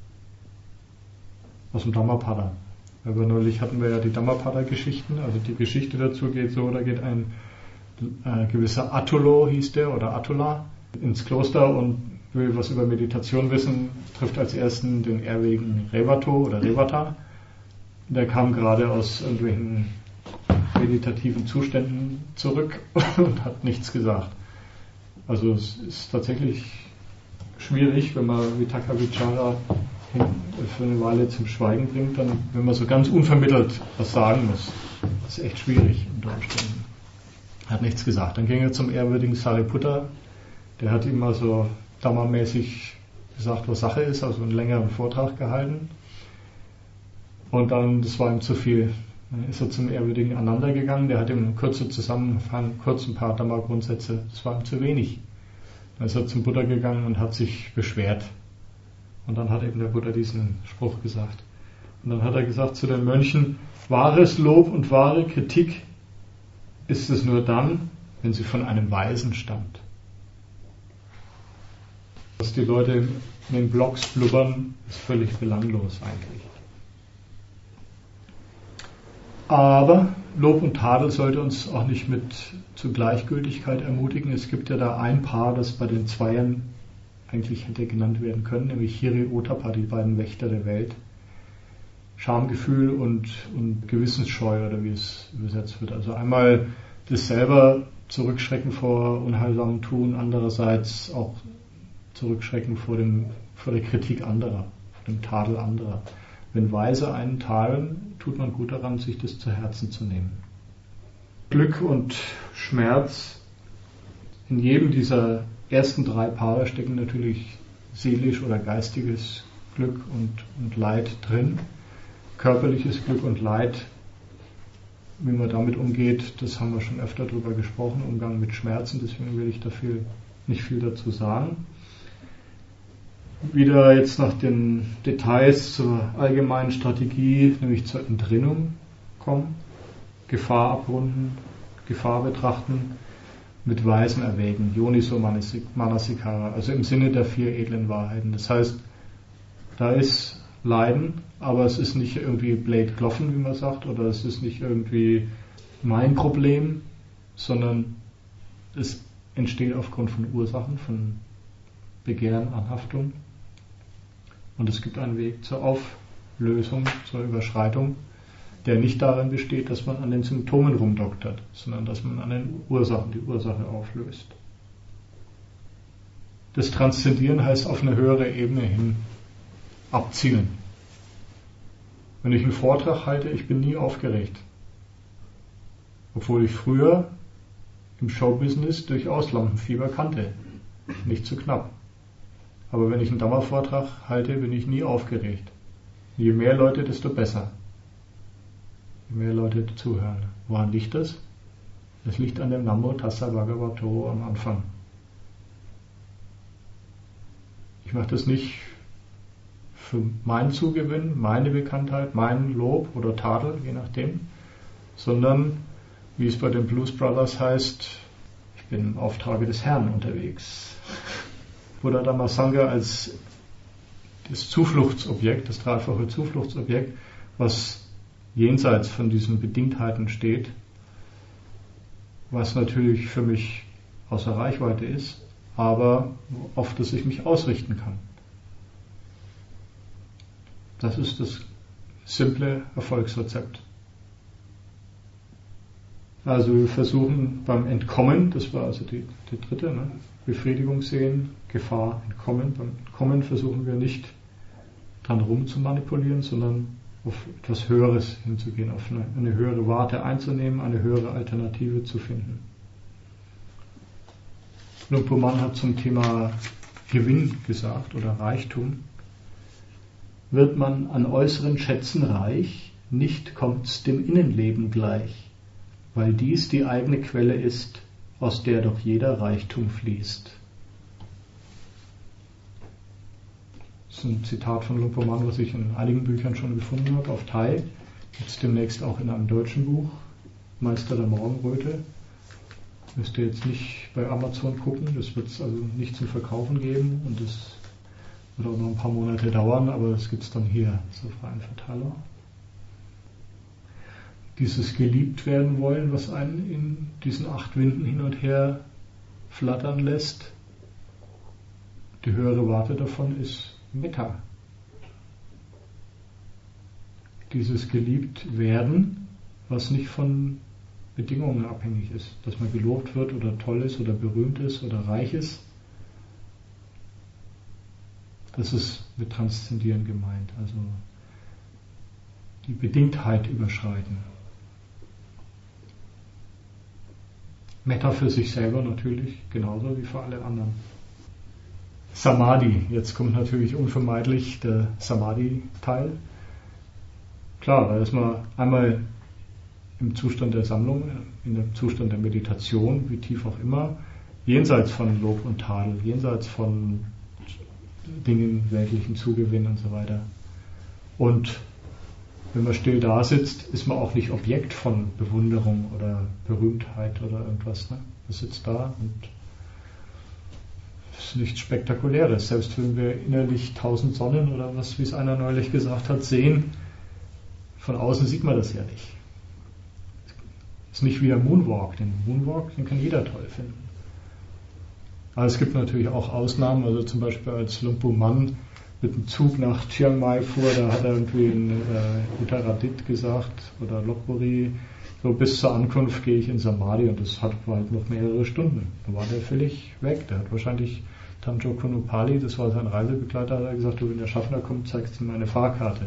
Aus dem Dhammapada. Aber neulich hatten wir ja die Dhammapada-Geschichten, also die Geschichte dazu geht so, da geht ein äh, gewisser Attulo, hieß der, oder Attula, ins Kloster und will was über Meditation wissen, trifft als ersten den ehrwürdigen Revato oder Revata. Der kam gerade aus irgendwelchen meditativen Zuständen zurück und hat nichts gesagt. Also es ist tatsächlich schwierig, wenn man Vitaka Vichara für eine Weile zum Schweigen bringt, dann, wenn man so ganz unvermittelt was sagen muss. Das ist echt schwierig unter Umständen. Hat nichts gesagt. Dann ging er zum ehrwürdigen Sariputta, der hat immer so Dhamma-mäßig gesagt, was Sache ist, also einen längeren Vortrag gehalten. Und dann, das war ihm zu viel. Dann ist er zum ehrwürdigen Ananda gegangen, der hat ihm einen kurzen Zusammenhang, kurz ein paar Dhamma-Grundsätze, das war ihm zu wenig. Dann ist er zum Buddha gegangen und hat sich beschwert. Und dann hat eben der Buddha diesen Spruch gesagt. Und dann hat er gesagt zu den Mönchen, wahres Lob und wahre Kritik ist es nur dann, wenn sie von einem Weisen stammt. Was die Leute in den Blogs blubbern, ist völlig belanglos eigentlich. Aber Lob und Tadel sollte uns auch nicht mit zur Gleichgültigkeit ermutigen. Es gibt ja da ein Paar, das bei den Zweiern eigentlich hätte genannt werden können, nämlich Hiri Ottappa, die beiden Wächter der Welt. Schamgefühl und, und Gewissensscheu, oder wie es übersetzt wird. Also einmal das selber zurückschrecken vor unheilsamem Tun, andererseits auch zurückschrecken vor, dem, vor der Kritik anderer, vor dem Tadel anderer. Wenn Weise einen tadeln, tut man gut daran, sich das zu Herzen zu nehmen. Glück und Schmerz, in jedem dieser ersten drei Paare stecken natürlich seelisch oder geistiges Glück und, und Leid drin. Körperliches Glück und Leid, wie man damit umgeht, das haben wir schon öfter drüber gesprochen, Umgang mit Schmerzen, deswegen will ich dafür nicht viel dazu sagen. Wieder jetzt nach den Details zur allgemeinen Strategie, nämlich zur Entrinnung kommen, Gefahr abrunden, Gefahr betrachten mit Weisen erwägen, Yoniso Manasikara, also im Sinne der vier edlen Wahrheiten. Das heißt, da ist Leiden, aber es ist nicht irgendwie blöd gelaufen, wie man sagt, oder es ist nicht irgendwie mein Problem, sondern es entsteht aufgrund von Ursachen, von Begehren, Anhaftung. Und es gibt einen Weg zur Auflösung, zur Überschreitung, der nicht darin besteht, dass man an den Symptomen rumdoktert, sondern dass man an den Ursachen die Ursache auflöst. Das Transzendieren heißt auf eine höhere Ebene hin abzielen. Wenn ich einen Vortrag halte, ich bin nie aufgeregt. Obwohl ich früher im Showbusiness durchaus Lampenfieber kannte. Nicht zu knapp. Aber wenn ich einen Dhamma-Vortrag halte, bin ich nie aufgeregt. Je mehr Leute, desto besser. Je mehr Leute zuhören. Woran liegt das? Das liegt an dem Namo Tassa Bhagavato am Anfang. Ich mache das nicht für meinen Zugewinn, meine Bekanntheit, mein Lob oder Tadel, je nachdem, sondern, wie es bei den Blues Brothers heißt, ich bin im Auftrage des Herrn unterwegs. Buddha Dhammasanga als das Zufluchtsobjekt, das dreifache Zufluchtsobjekt, was jenseits von diesen Bedingtheiten steht, was natürlich für mich außer Reichweite ist, aber auf das ich mich ausrichten kann. Das ist das simple Erfolgsrezept. Also wir versuchen beim Entkommen, das war also die, die dritte, ne? Befriedigung sehen, Gefahr, Entkommen. Beim Entkommen versuchen wir nicht dran rum zu manipulieren, sondern auf etwas Höheres hinzugehen, auf eine, eine höhere Warte einzunehmen, eine höhere Alternative zu finden. Lumpur Mann hat zum Thema Gewinn gesagt oder Reichtum. Wird man an äußeren Schätzen reich, nicht kommt's dem Innenleben gleich, weil dies die eigene Quelle ist, aus der doch jeder Reichtum fließt. Das ist ein Zitat von Lumpur Mann, was ich in einigen Büchern schon gefunden habe, auf Thai, jetzt demnächst auch in einem deutschen Buch, Meister der Morgenröte. Müsst ihr jetzt nicht bei Amazon gucken, das wird es also nicht zum Verkaufen geben und das wird auch noch ein paar Monate dauern, aber das gibt es dann hier zur freien Verteilung. Dieses geliebt werden wollen, was einen in diesen acht Winden hin und her flattern lässt, die höhere Warte davon ist Metta. Dieses geliebt werden, was nicht von Bedingungen abhängig ist, dass man gelobt wird oder toll ist oder berühmt ist oder reich ist. Das ist mit Transzendieren gemeint, also die Bedingtheit überschreiten. Metta für sich selber natürlich, genauso wie für alle anderen. Samadhi, jetzt kommt natürlich unvermeidlich der Samadhi-Teil. Klar, da ist man einmal im Zustand der Sammlung, in dem Zustand der Meditation, wie tief auch immer, jenseits von Lob und Tadel, jenseits von Dingen, weltlichen Zugewinn und so weiter. Und wenn man still da sitzt, ist man auch nicht Objekt von Bewunderung oder Berühmtheit oder irgendwas. Ne? Man sitzt da und es ist nichts Spektakuläres. Selbst wenn wir innerlich tausend Sonnen oder was, wie es einer neulich gesagt hat, sehen, von außen sieht man das ja nicht. Es ist nicht wie der Moonwalk. Den Moonwalk, den kann jeder toll finden. Aber es gibt natürlich auch Ausnahmen, also zum Beispiel als Lumpur Mann mit dem Zug nach Chiang Mai fuhr, da hat er irgendwie in äh, Uttaradit gesagt oder Lopburi, so bis zur Ankunft gehe ich in Samadhi und das hat halt noch mehrere Stunden. Da war der völlig weg. Der hat wahrscheinlich Tanjo Kunupali, das war sein Reisebegleiter, hat er gesagt, du, wenn der Schaffner kommt, zeigst du ihm meine Fahrkarte.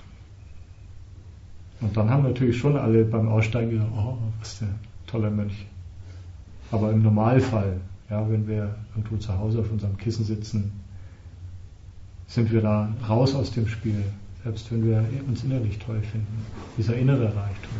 Und dann haben natürlich schon alle beim Aussteigen gesagt, oh, was ist der tolle Mönch. Aber im Normalfall, ja, wenn wir irgendwo zu Hause auf unserem Kissen sitzen, sind wir da raus aus dem Spiel, selbst wenn wir uns innerlich toll finden. Dieser innere Reichtum.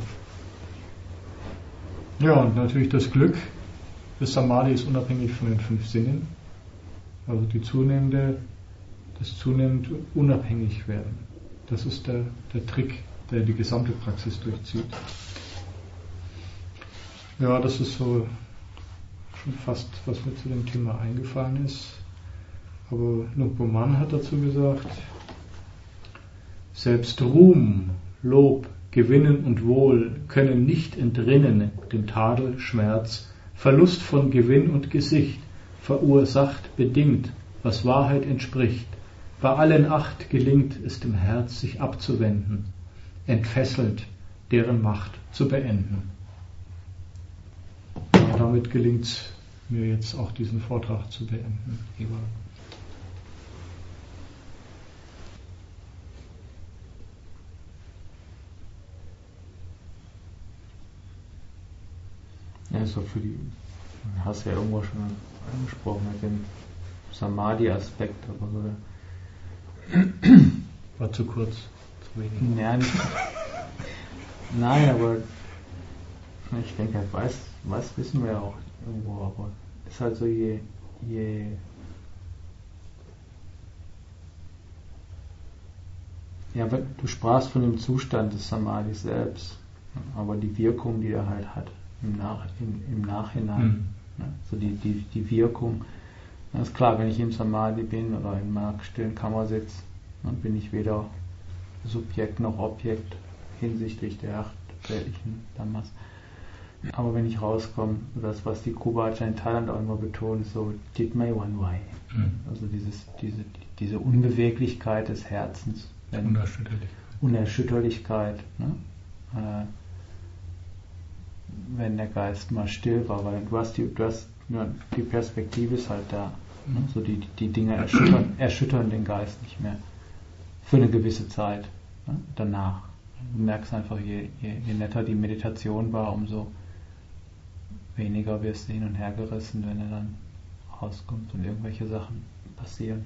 Ja, und natürlich das Glück des Samadhi ist unabhängig von den fünf Sinnen. Also die zunehmende, das zunehmend unabhängig werden. Das ist der, der Trick, der die gesamte Praxis durchzieht. Ja, das ist so schon fast, was mir zu dem Thema eingefallen ist. Aber Nuppoman hat dazu gesagt, selbst Ruhm, Lob, Gewinnen und Wohl können nicht entrinnen dem Tadel, Schmerz, Verlust von Gewinn und Gesicht, verursacht, bedingt, was Wahrheit entspricht. Bei allen acht gelingt es dem Herz, sich abzuwenden, entfesselt, deren Macht zu beenden. Und damit gelingt es mir jetzt auch, diesen Vortrag zu beenden. Eber. Ja, so für die, hast du ja irgendwo schon angesprochen mit dem Samadhi-Aspekt, aber so der war zu kurz, zu wenig. Ja, nicht, nein, aber ich denke, halt, weiß, weiß wissen wir ja auch irgendwo, aber es ist halt so, je, je ja, du sprachst von dem Zustand des Samadhi selbst, aber die Wirkung, die er halt hat im, Nach, im, im Nachhinein, mhm. ne? So die, die, die Wirkung, das ist klar, wenn ich im Samadhi bin oder in meiner stillen Kammer sitze, dann bin ich weder Subjekt noch Objekt hinsichtlich der acht weltlichen Dhammas. Aber wenn ich rauskomme, das, was die Kubacha in Thailand auch immer betont, ist so Jitmai One Way. Mhm. Also dieses, diese, diese Unbeweglichkeit des Herzens. Wenn, Unerschütterlichkeit. Unerschütterlichkeit. Ne? Äh, wenn der Geist mal still war, weil du hast die, du hast, ja, die Perspektive ist halt da. Mhm. Ne? So die, die Dinge erschüttern, erschüttern den Geist nicht mehr. Für eine gewisse Zeit. Ne? Danach. Du merkst einfach, je, je, je netter die Meditation war, umso weniger wirst du hin und her gerissen, wenn er dann rauskommt und irgendwelche Sachen passieren.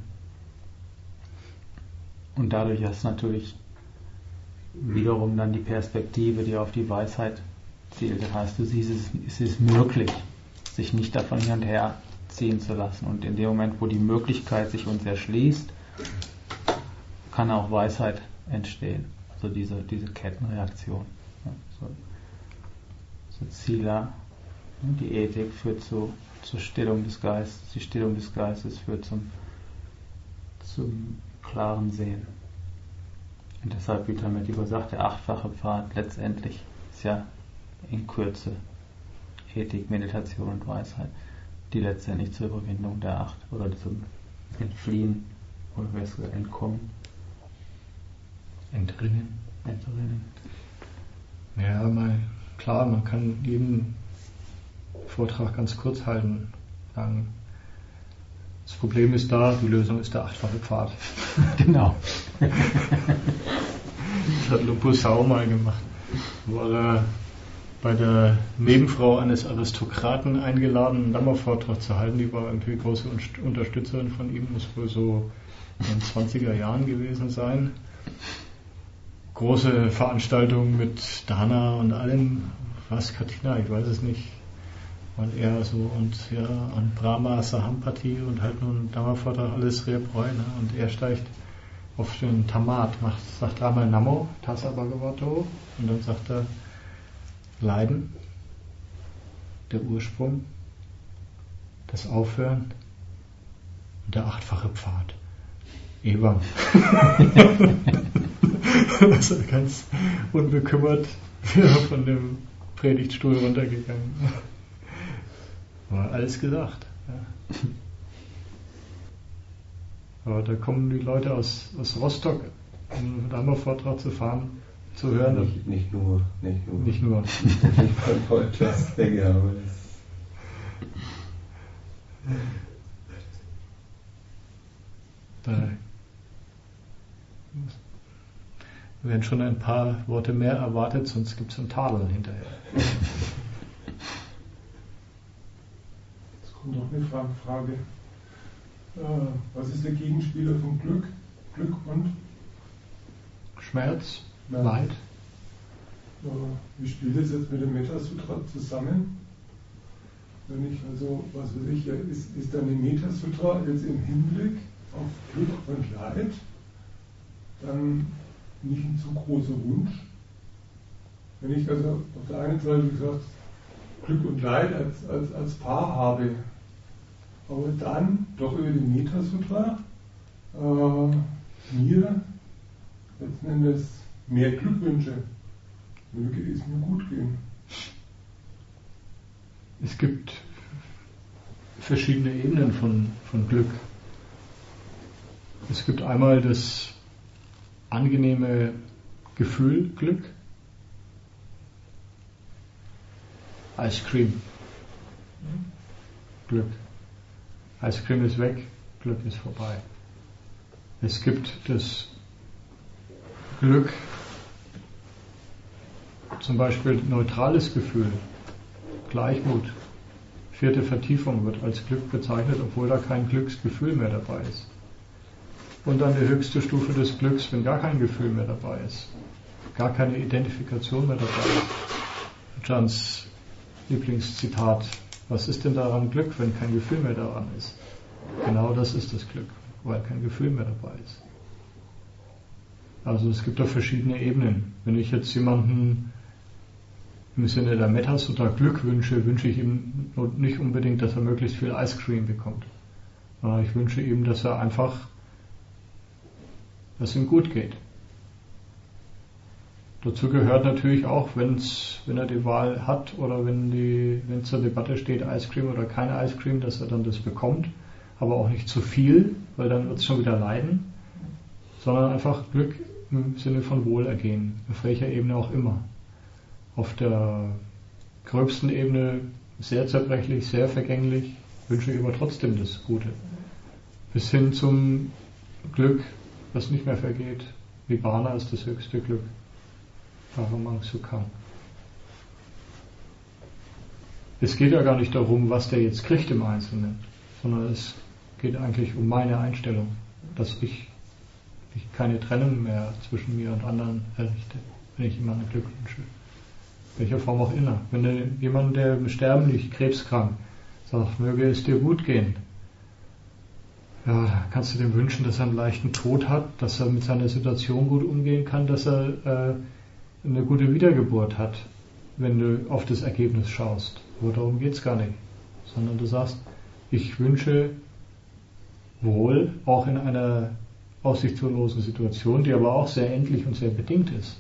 Und dadurch hast du natürlich wiederum dann die Perspektive, die auf die Weisheit zielt. Das heißt, du siehst, es, es ist möglich, sich nicht davon hin und her ziehen zu lassen. Und in dem Moment, wo die Möglichkeit sich uns erschließt, kann auch Weisheit entstehen. So diese, diese Kettenreaktion. Ja, so, so Sila, die Ethik führt zu, zur Stillung des Geistes, die Stillung des Geistes führt zum, zum klaren Sehen. Und deshalb, wie damit übersagt, der achtfache Pfad letztendlich ist ja in Kürze Ethik, Meditation und Weisheit, die letztendlich zur Überwindung der acht oder zum Entfliehen oder besser Entkommen. Entrinnen. Entrinnen. Ja, mal, klar, man kann jeden Vortrag ganz kurz halten. Sagen, das Problem ist da, die Lösung ist der achtfache Pfad. Genau. Das hat Lupusau mal gemacht. Wo er bei der Nebenfrau eines Aristokraten eingeladen, einen Dhamma-Vortrag zu halten. Die war irgendwie große Unterstützerin von ihm, muss wohl so in den zwanziger Jahren gewesen sein. Große Veranstaltung mit Dana und allem, was Katina, ich weiß es nicht. Und er so und ja, und Brahma, Sahampati und halt nun ein Dhamma-Vortrag, alles Rebräu, ne? Und er steigt auf den Tamat, macht, sagt dreimal Namo, Tassa Bhagavato, und dann sagt er Leiden, der Ursprung, das Aufhören und der achtfache Pfad. Ewan. Das ist ganz unbekümmert von dem Predigtstuhl runtergegangen. War alles gesagt. Ja. Aber da kommen die Leute aus, aus Rostock, um einen Dhamma-Vortrag zu fahren, zu hören. Nicht, nicht nur. Nicht nur. Nicht nur. Ich wollte etwas denken, aber das da werden schon ein paar Worte mehr erwartet, sonst gibt es einen Tadel hinterher. Jetzt kommt noch eine Frage. Frage. Äh, was ist der Gegenspieler von Glück? Glück und? Schmerz, Ja. Leid. Äh, wie spielt das jetzt mit dem Metasutra zusammen? Wenn ich also, was weiß ich, ist, ist dann die Metasutra jetzt im Hinblick auf Glück und Leid dann nicht ein zu großer Wunsch? Wenn ich also auf der einen Seite gesagt, Glück und Leid als, als, als Paar habe, aber dann doch über die Metta-Sutra äh, mir letzten Endes mehr Glück wünsche, möge es mir gut gehen. Es gibt verschiedene Ebenen von, von Glück. Es gibt einmal das angenehme Gefühl Glück. Ice Cream. Glück. Ice Cream ist weg, Glück ist vorbei. Es gibt das Glück, zum Beispiel neutrales Gefühl, Gleichmut. Vierte Vertiefung wird als Glück bezeichnet, obwohl da kein Glücksgefühl mehr dabei ist. Und dann die höchste Stufe des Glücks, wenn gar kein Gefühl mehr dabei ist, gar keine Identifikation mehr dabei ist. Johns Lieblingszitat: Was ist denn daran Glück, wenn kein Gefühl mehr daran ist? Genau das ist das Glück, weil kein Gefühl mehr dabei ist. Also es gibt da verschiedene Ebenen. Wenn ich jetzt jemanden im Sinne der Metta-Sutta Glück wünsche, wünsche ich ihm nicht unbedingt, dass er möglichst viel Ice Cream bekommt. Sondern ich wünsche ihm, dass er einfach, dass ihm gut geht. Dazu gehört natürlich auch, wenn's, wenn er die Wahl hat oder wenn die, wenn zur Debatte steht, Ice Cream oder kein Ice Cream, dass er dann das bekommt, aber auch nicht zu viel, weil dann wird es schon wieder leiden, sondern einfach Glück im Sinne von Wohlergehen, auf welcher Ebene auch immer. Auf der gröbsten Ebene sehr zerbrechlich, sehr vergänglich, wünsche ich aber trotzdem das Gute. Bis hin zum Glück, das nicht mehr vergeht. Nibbana ist das höchste Glück. Paramang Sukham. Es geht ja gar nicht darum, was der jetzt kriegt im Einzelnen, sondern es geht eigentlich um meine Einstellung, dass ich, ich keine Trennung mehr zwischen mir und anderen errichte, wenn ich jemandem Glück wünsche. Welcher Form auch immer. Wenn du jemand, der im Sterben liegt, krebskrank, sagt, möge es dir gut gehen, ja, da kannst du dem wünschen, dass er einen leichten Tod hat, dass er mit seiner Situation gut umgehen kann, dass er äh, eine gute Wiedergeburt hat, wenn du auf das Ergebnis schaust. Aber darum geht es gar nicht. Sondern du sagst, ich wünsche wohl, auch in einer aussichtslosen Situation, die aber auch sehr endlich und sehr bedingt ist.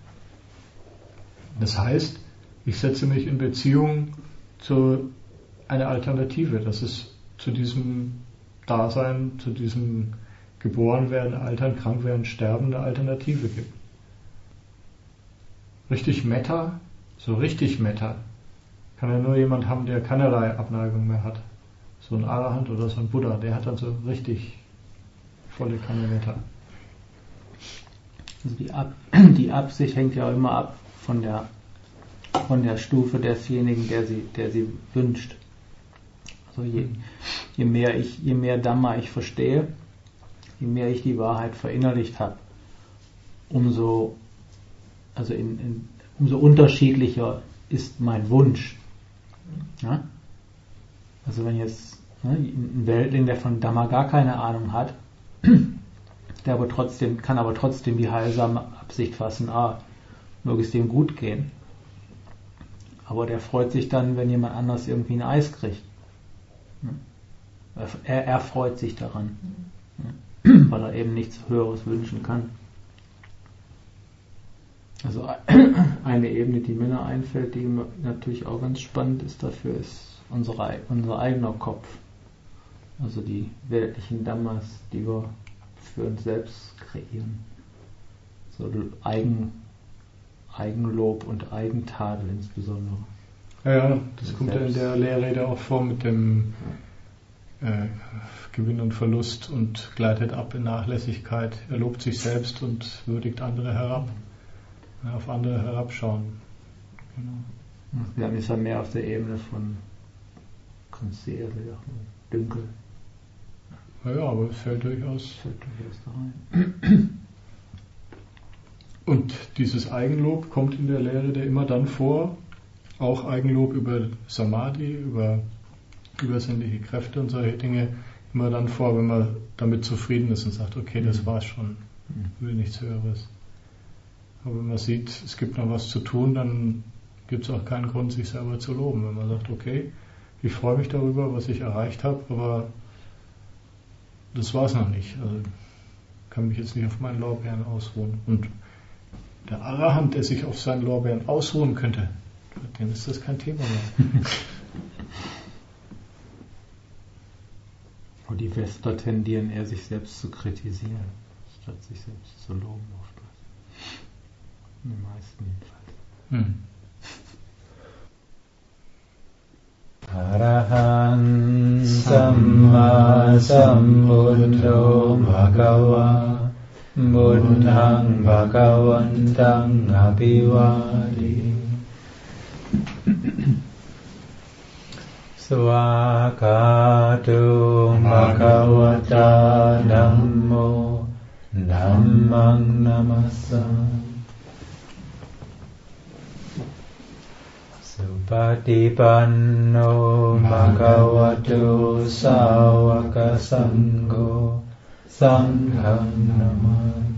Das heißt, ich setze mich in Beziehung zu einer Alternative, dass es zu diesem Dasein, zu diesem Geborenwerden, Altern, Krankwerden, Sterben eine Alternative gibt. Richtig Metta, so richtig Metta, kann ja nur jemand haben, der keinerlei Abneigung mehr hat. So ein Arahant oder so ein Buddha, der hat dann so richtig volle Kanne Metta. Also die, Ab- die Absicht hängt ja auch immer ab von der, von der Stufe desjenigen, der sie, der sie wünscht. Also je, je mehr ich, je mehr Dhamma ich verstehe, je mehr ich die Wahrheit verinnerlicht habe, umso, also in, in, umso unterschiedlicher ist mein Wunsch. Ja? Also wenn jetzt ne, ein Weltling, der von Dhamma gar keine Ahnung hat, der aber trotzdem, kann aber trotzdem die heilsame Absicht fassen, ah, möge es dem gut gehen. Aber der freut sich dann, wenn jemand anders irgendwie ein Eis kriegt. Er, er freut sich daran, weil er eben nichts Höheres wünschen kann. Also eine Ebene, die mir da einfällt, die natürlich auch ganz spannend ist dafür, ist unsere, unser eigener Kopf. Also die weltlichen Dhammas, die wir für uns selbst kreieren. So Eigen, Eigenlob und Eigentadel insbesondere. Ja, ja, das kommt ja in der Lehrrede auch vor mit dem äh, Gewinn und Verlust und gleitet ab in Nachlässigkeit. Er lobt sich selbst und würdigt andere herab. Ja, auf andere herabschauen. Genau. Wir haben es ja mehr auf der Ebene von Konzere, Dünkel. Ja, ja, aber es fällt durchaus. Fällt durchaus da rein. Und dieses Eigenlob kommt in der Lehrrede immer dann vor, auch Eigenlob über Samadhi, über übersinnliche Kräfte und solche Dinge, immer dann vor, wenn man damit zufrieden ist und sagt, okay, das war's schon, will nichts Höheres. Aber wenn man sieht, es gibt noch was zu tun, dann gibt es auch keinen Grund, sich selber zu loben. Wenn man sagt, okay, ich freue mich darüber, was ich erreicht habe, aber das war es noch nicht. Also ich kann mich jetzt nicht auf meinen Lorbeeren ausruhen. Und der Arahant, der sich auf seinen Lorbeeren ausruhen könnte, für den ist das kein Thema mehr. Und die Westler tendieren eher, sich selbst zu kritisieren, statt sich selbst zu loben oftmals. In den meisten jedenfalls. Hm. Arahan Samma Sambuddho Bhagava Buddhang Bhagavantang Abhivadi Swakatu Bhagavata Dhammo Dhammang Namassam Supatipanno Bhagavato Sāvaka Sangho Sangham Namami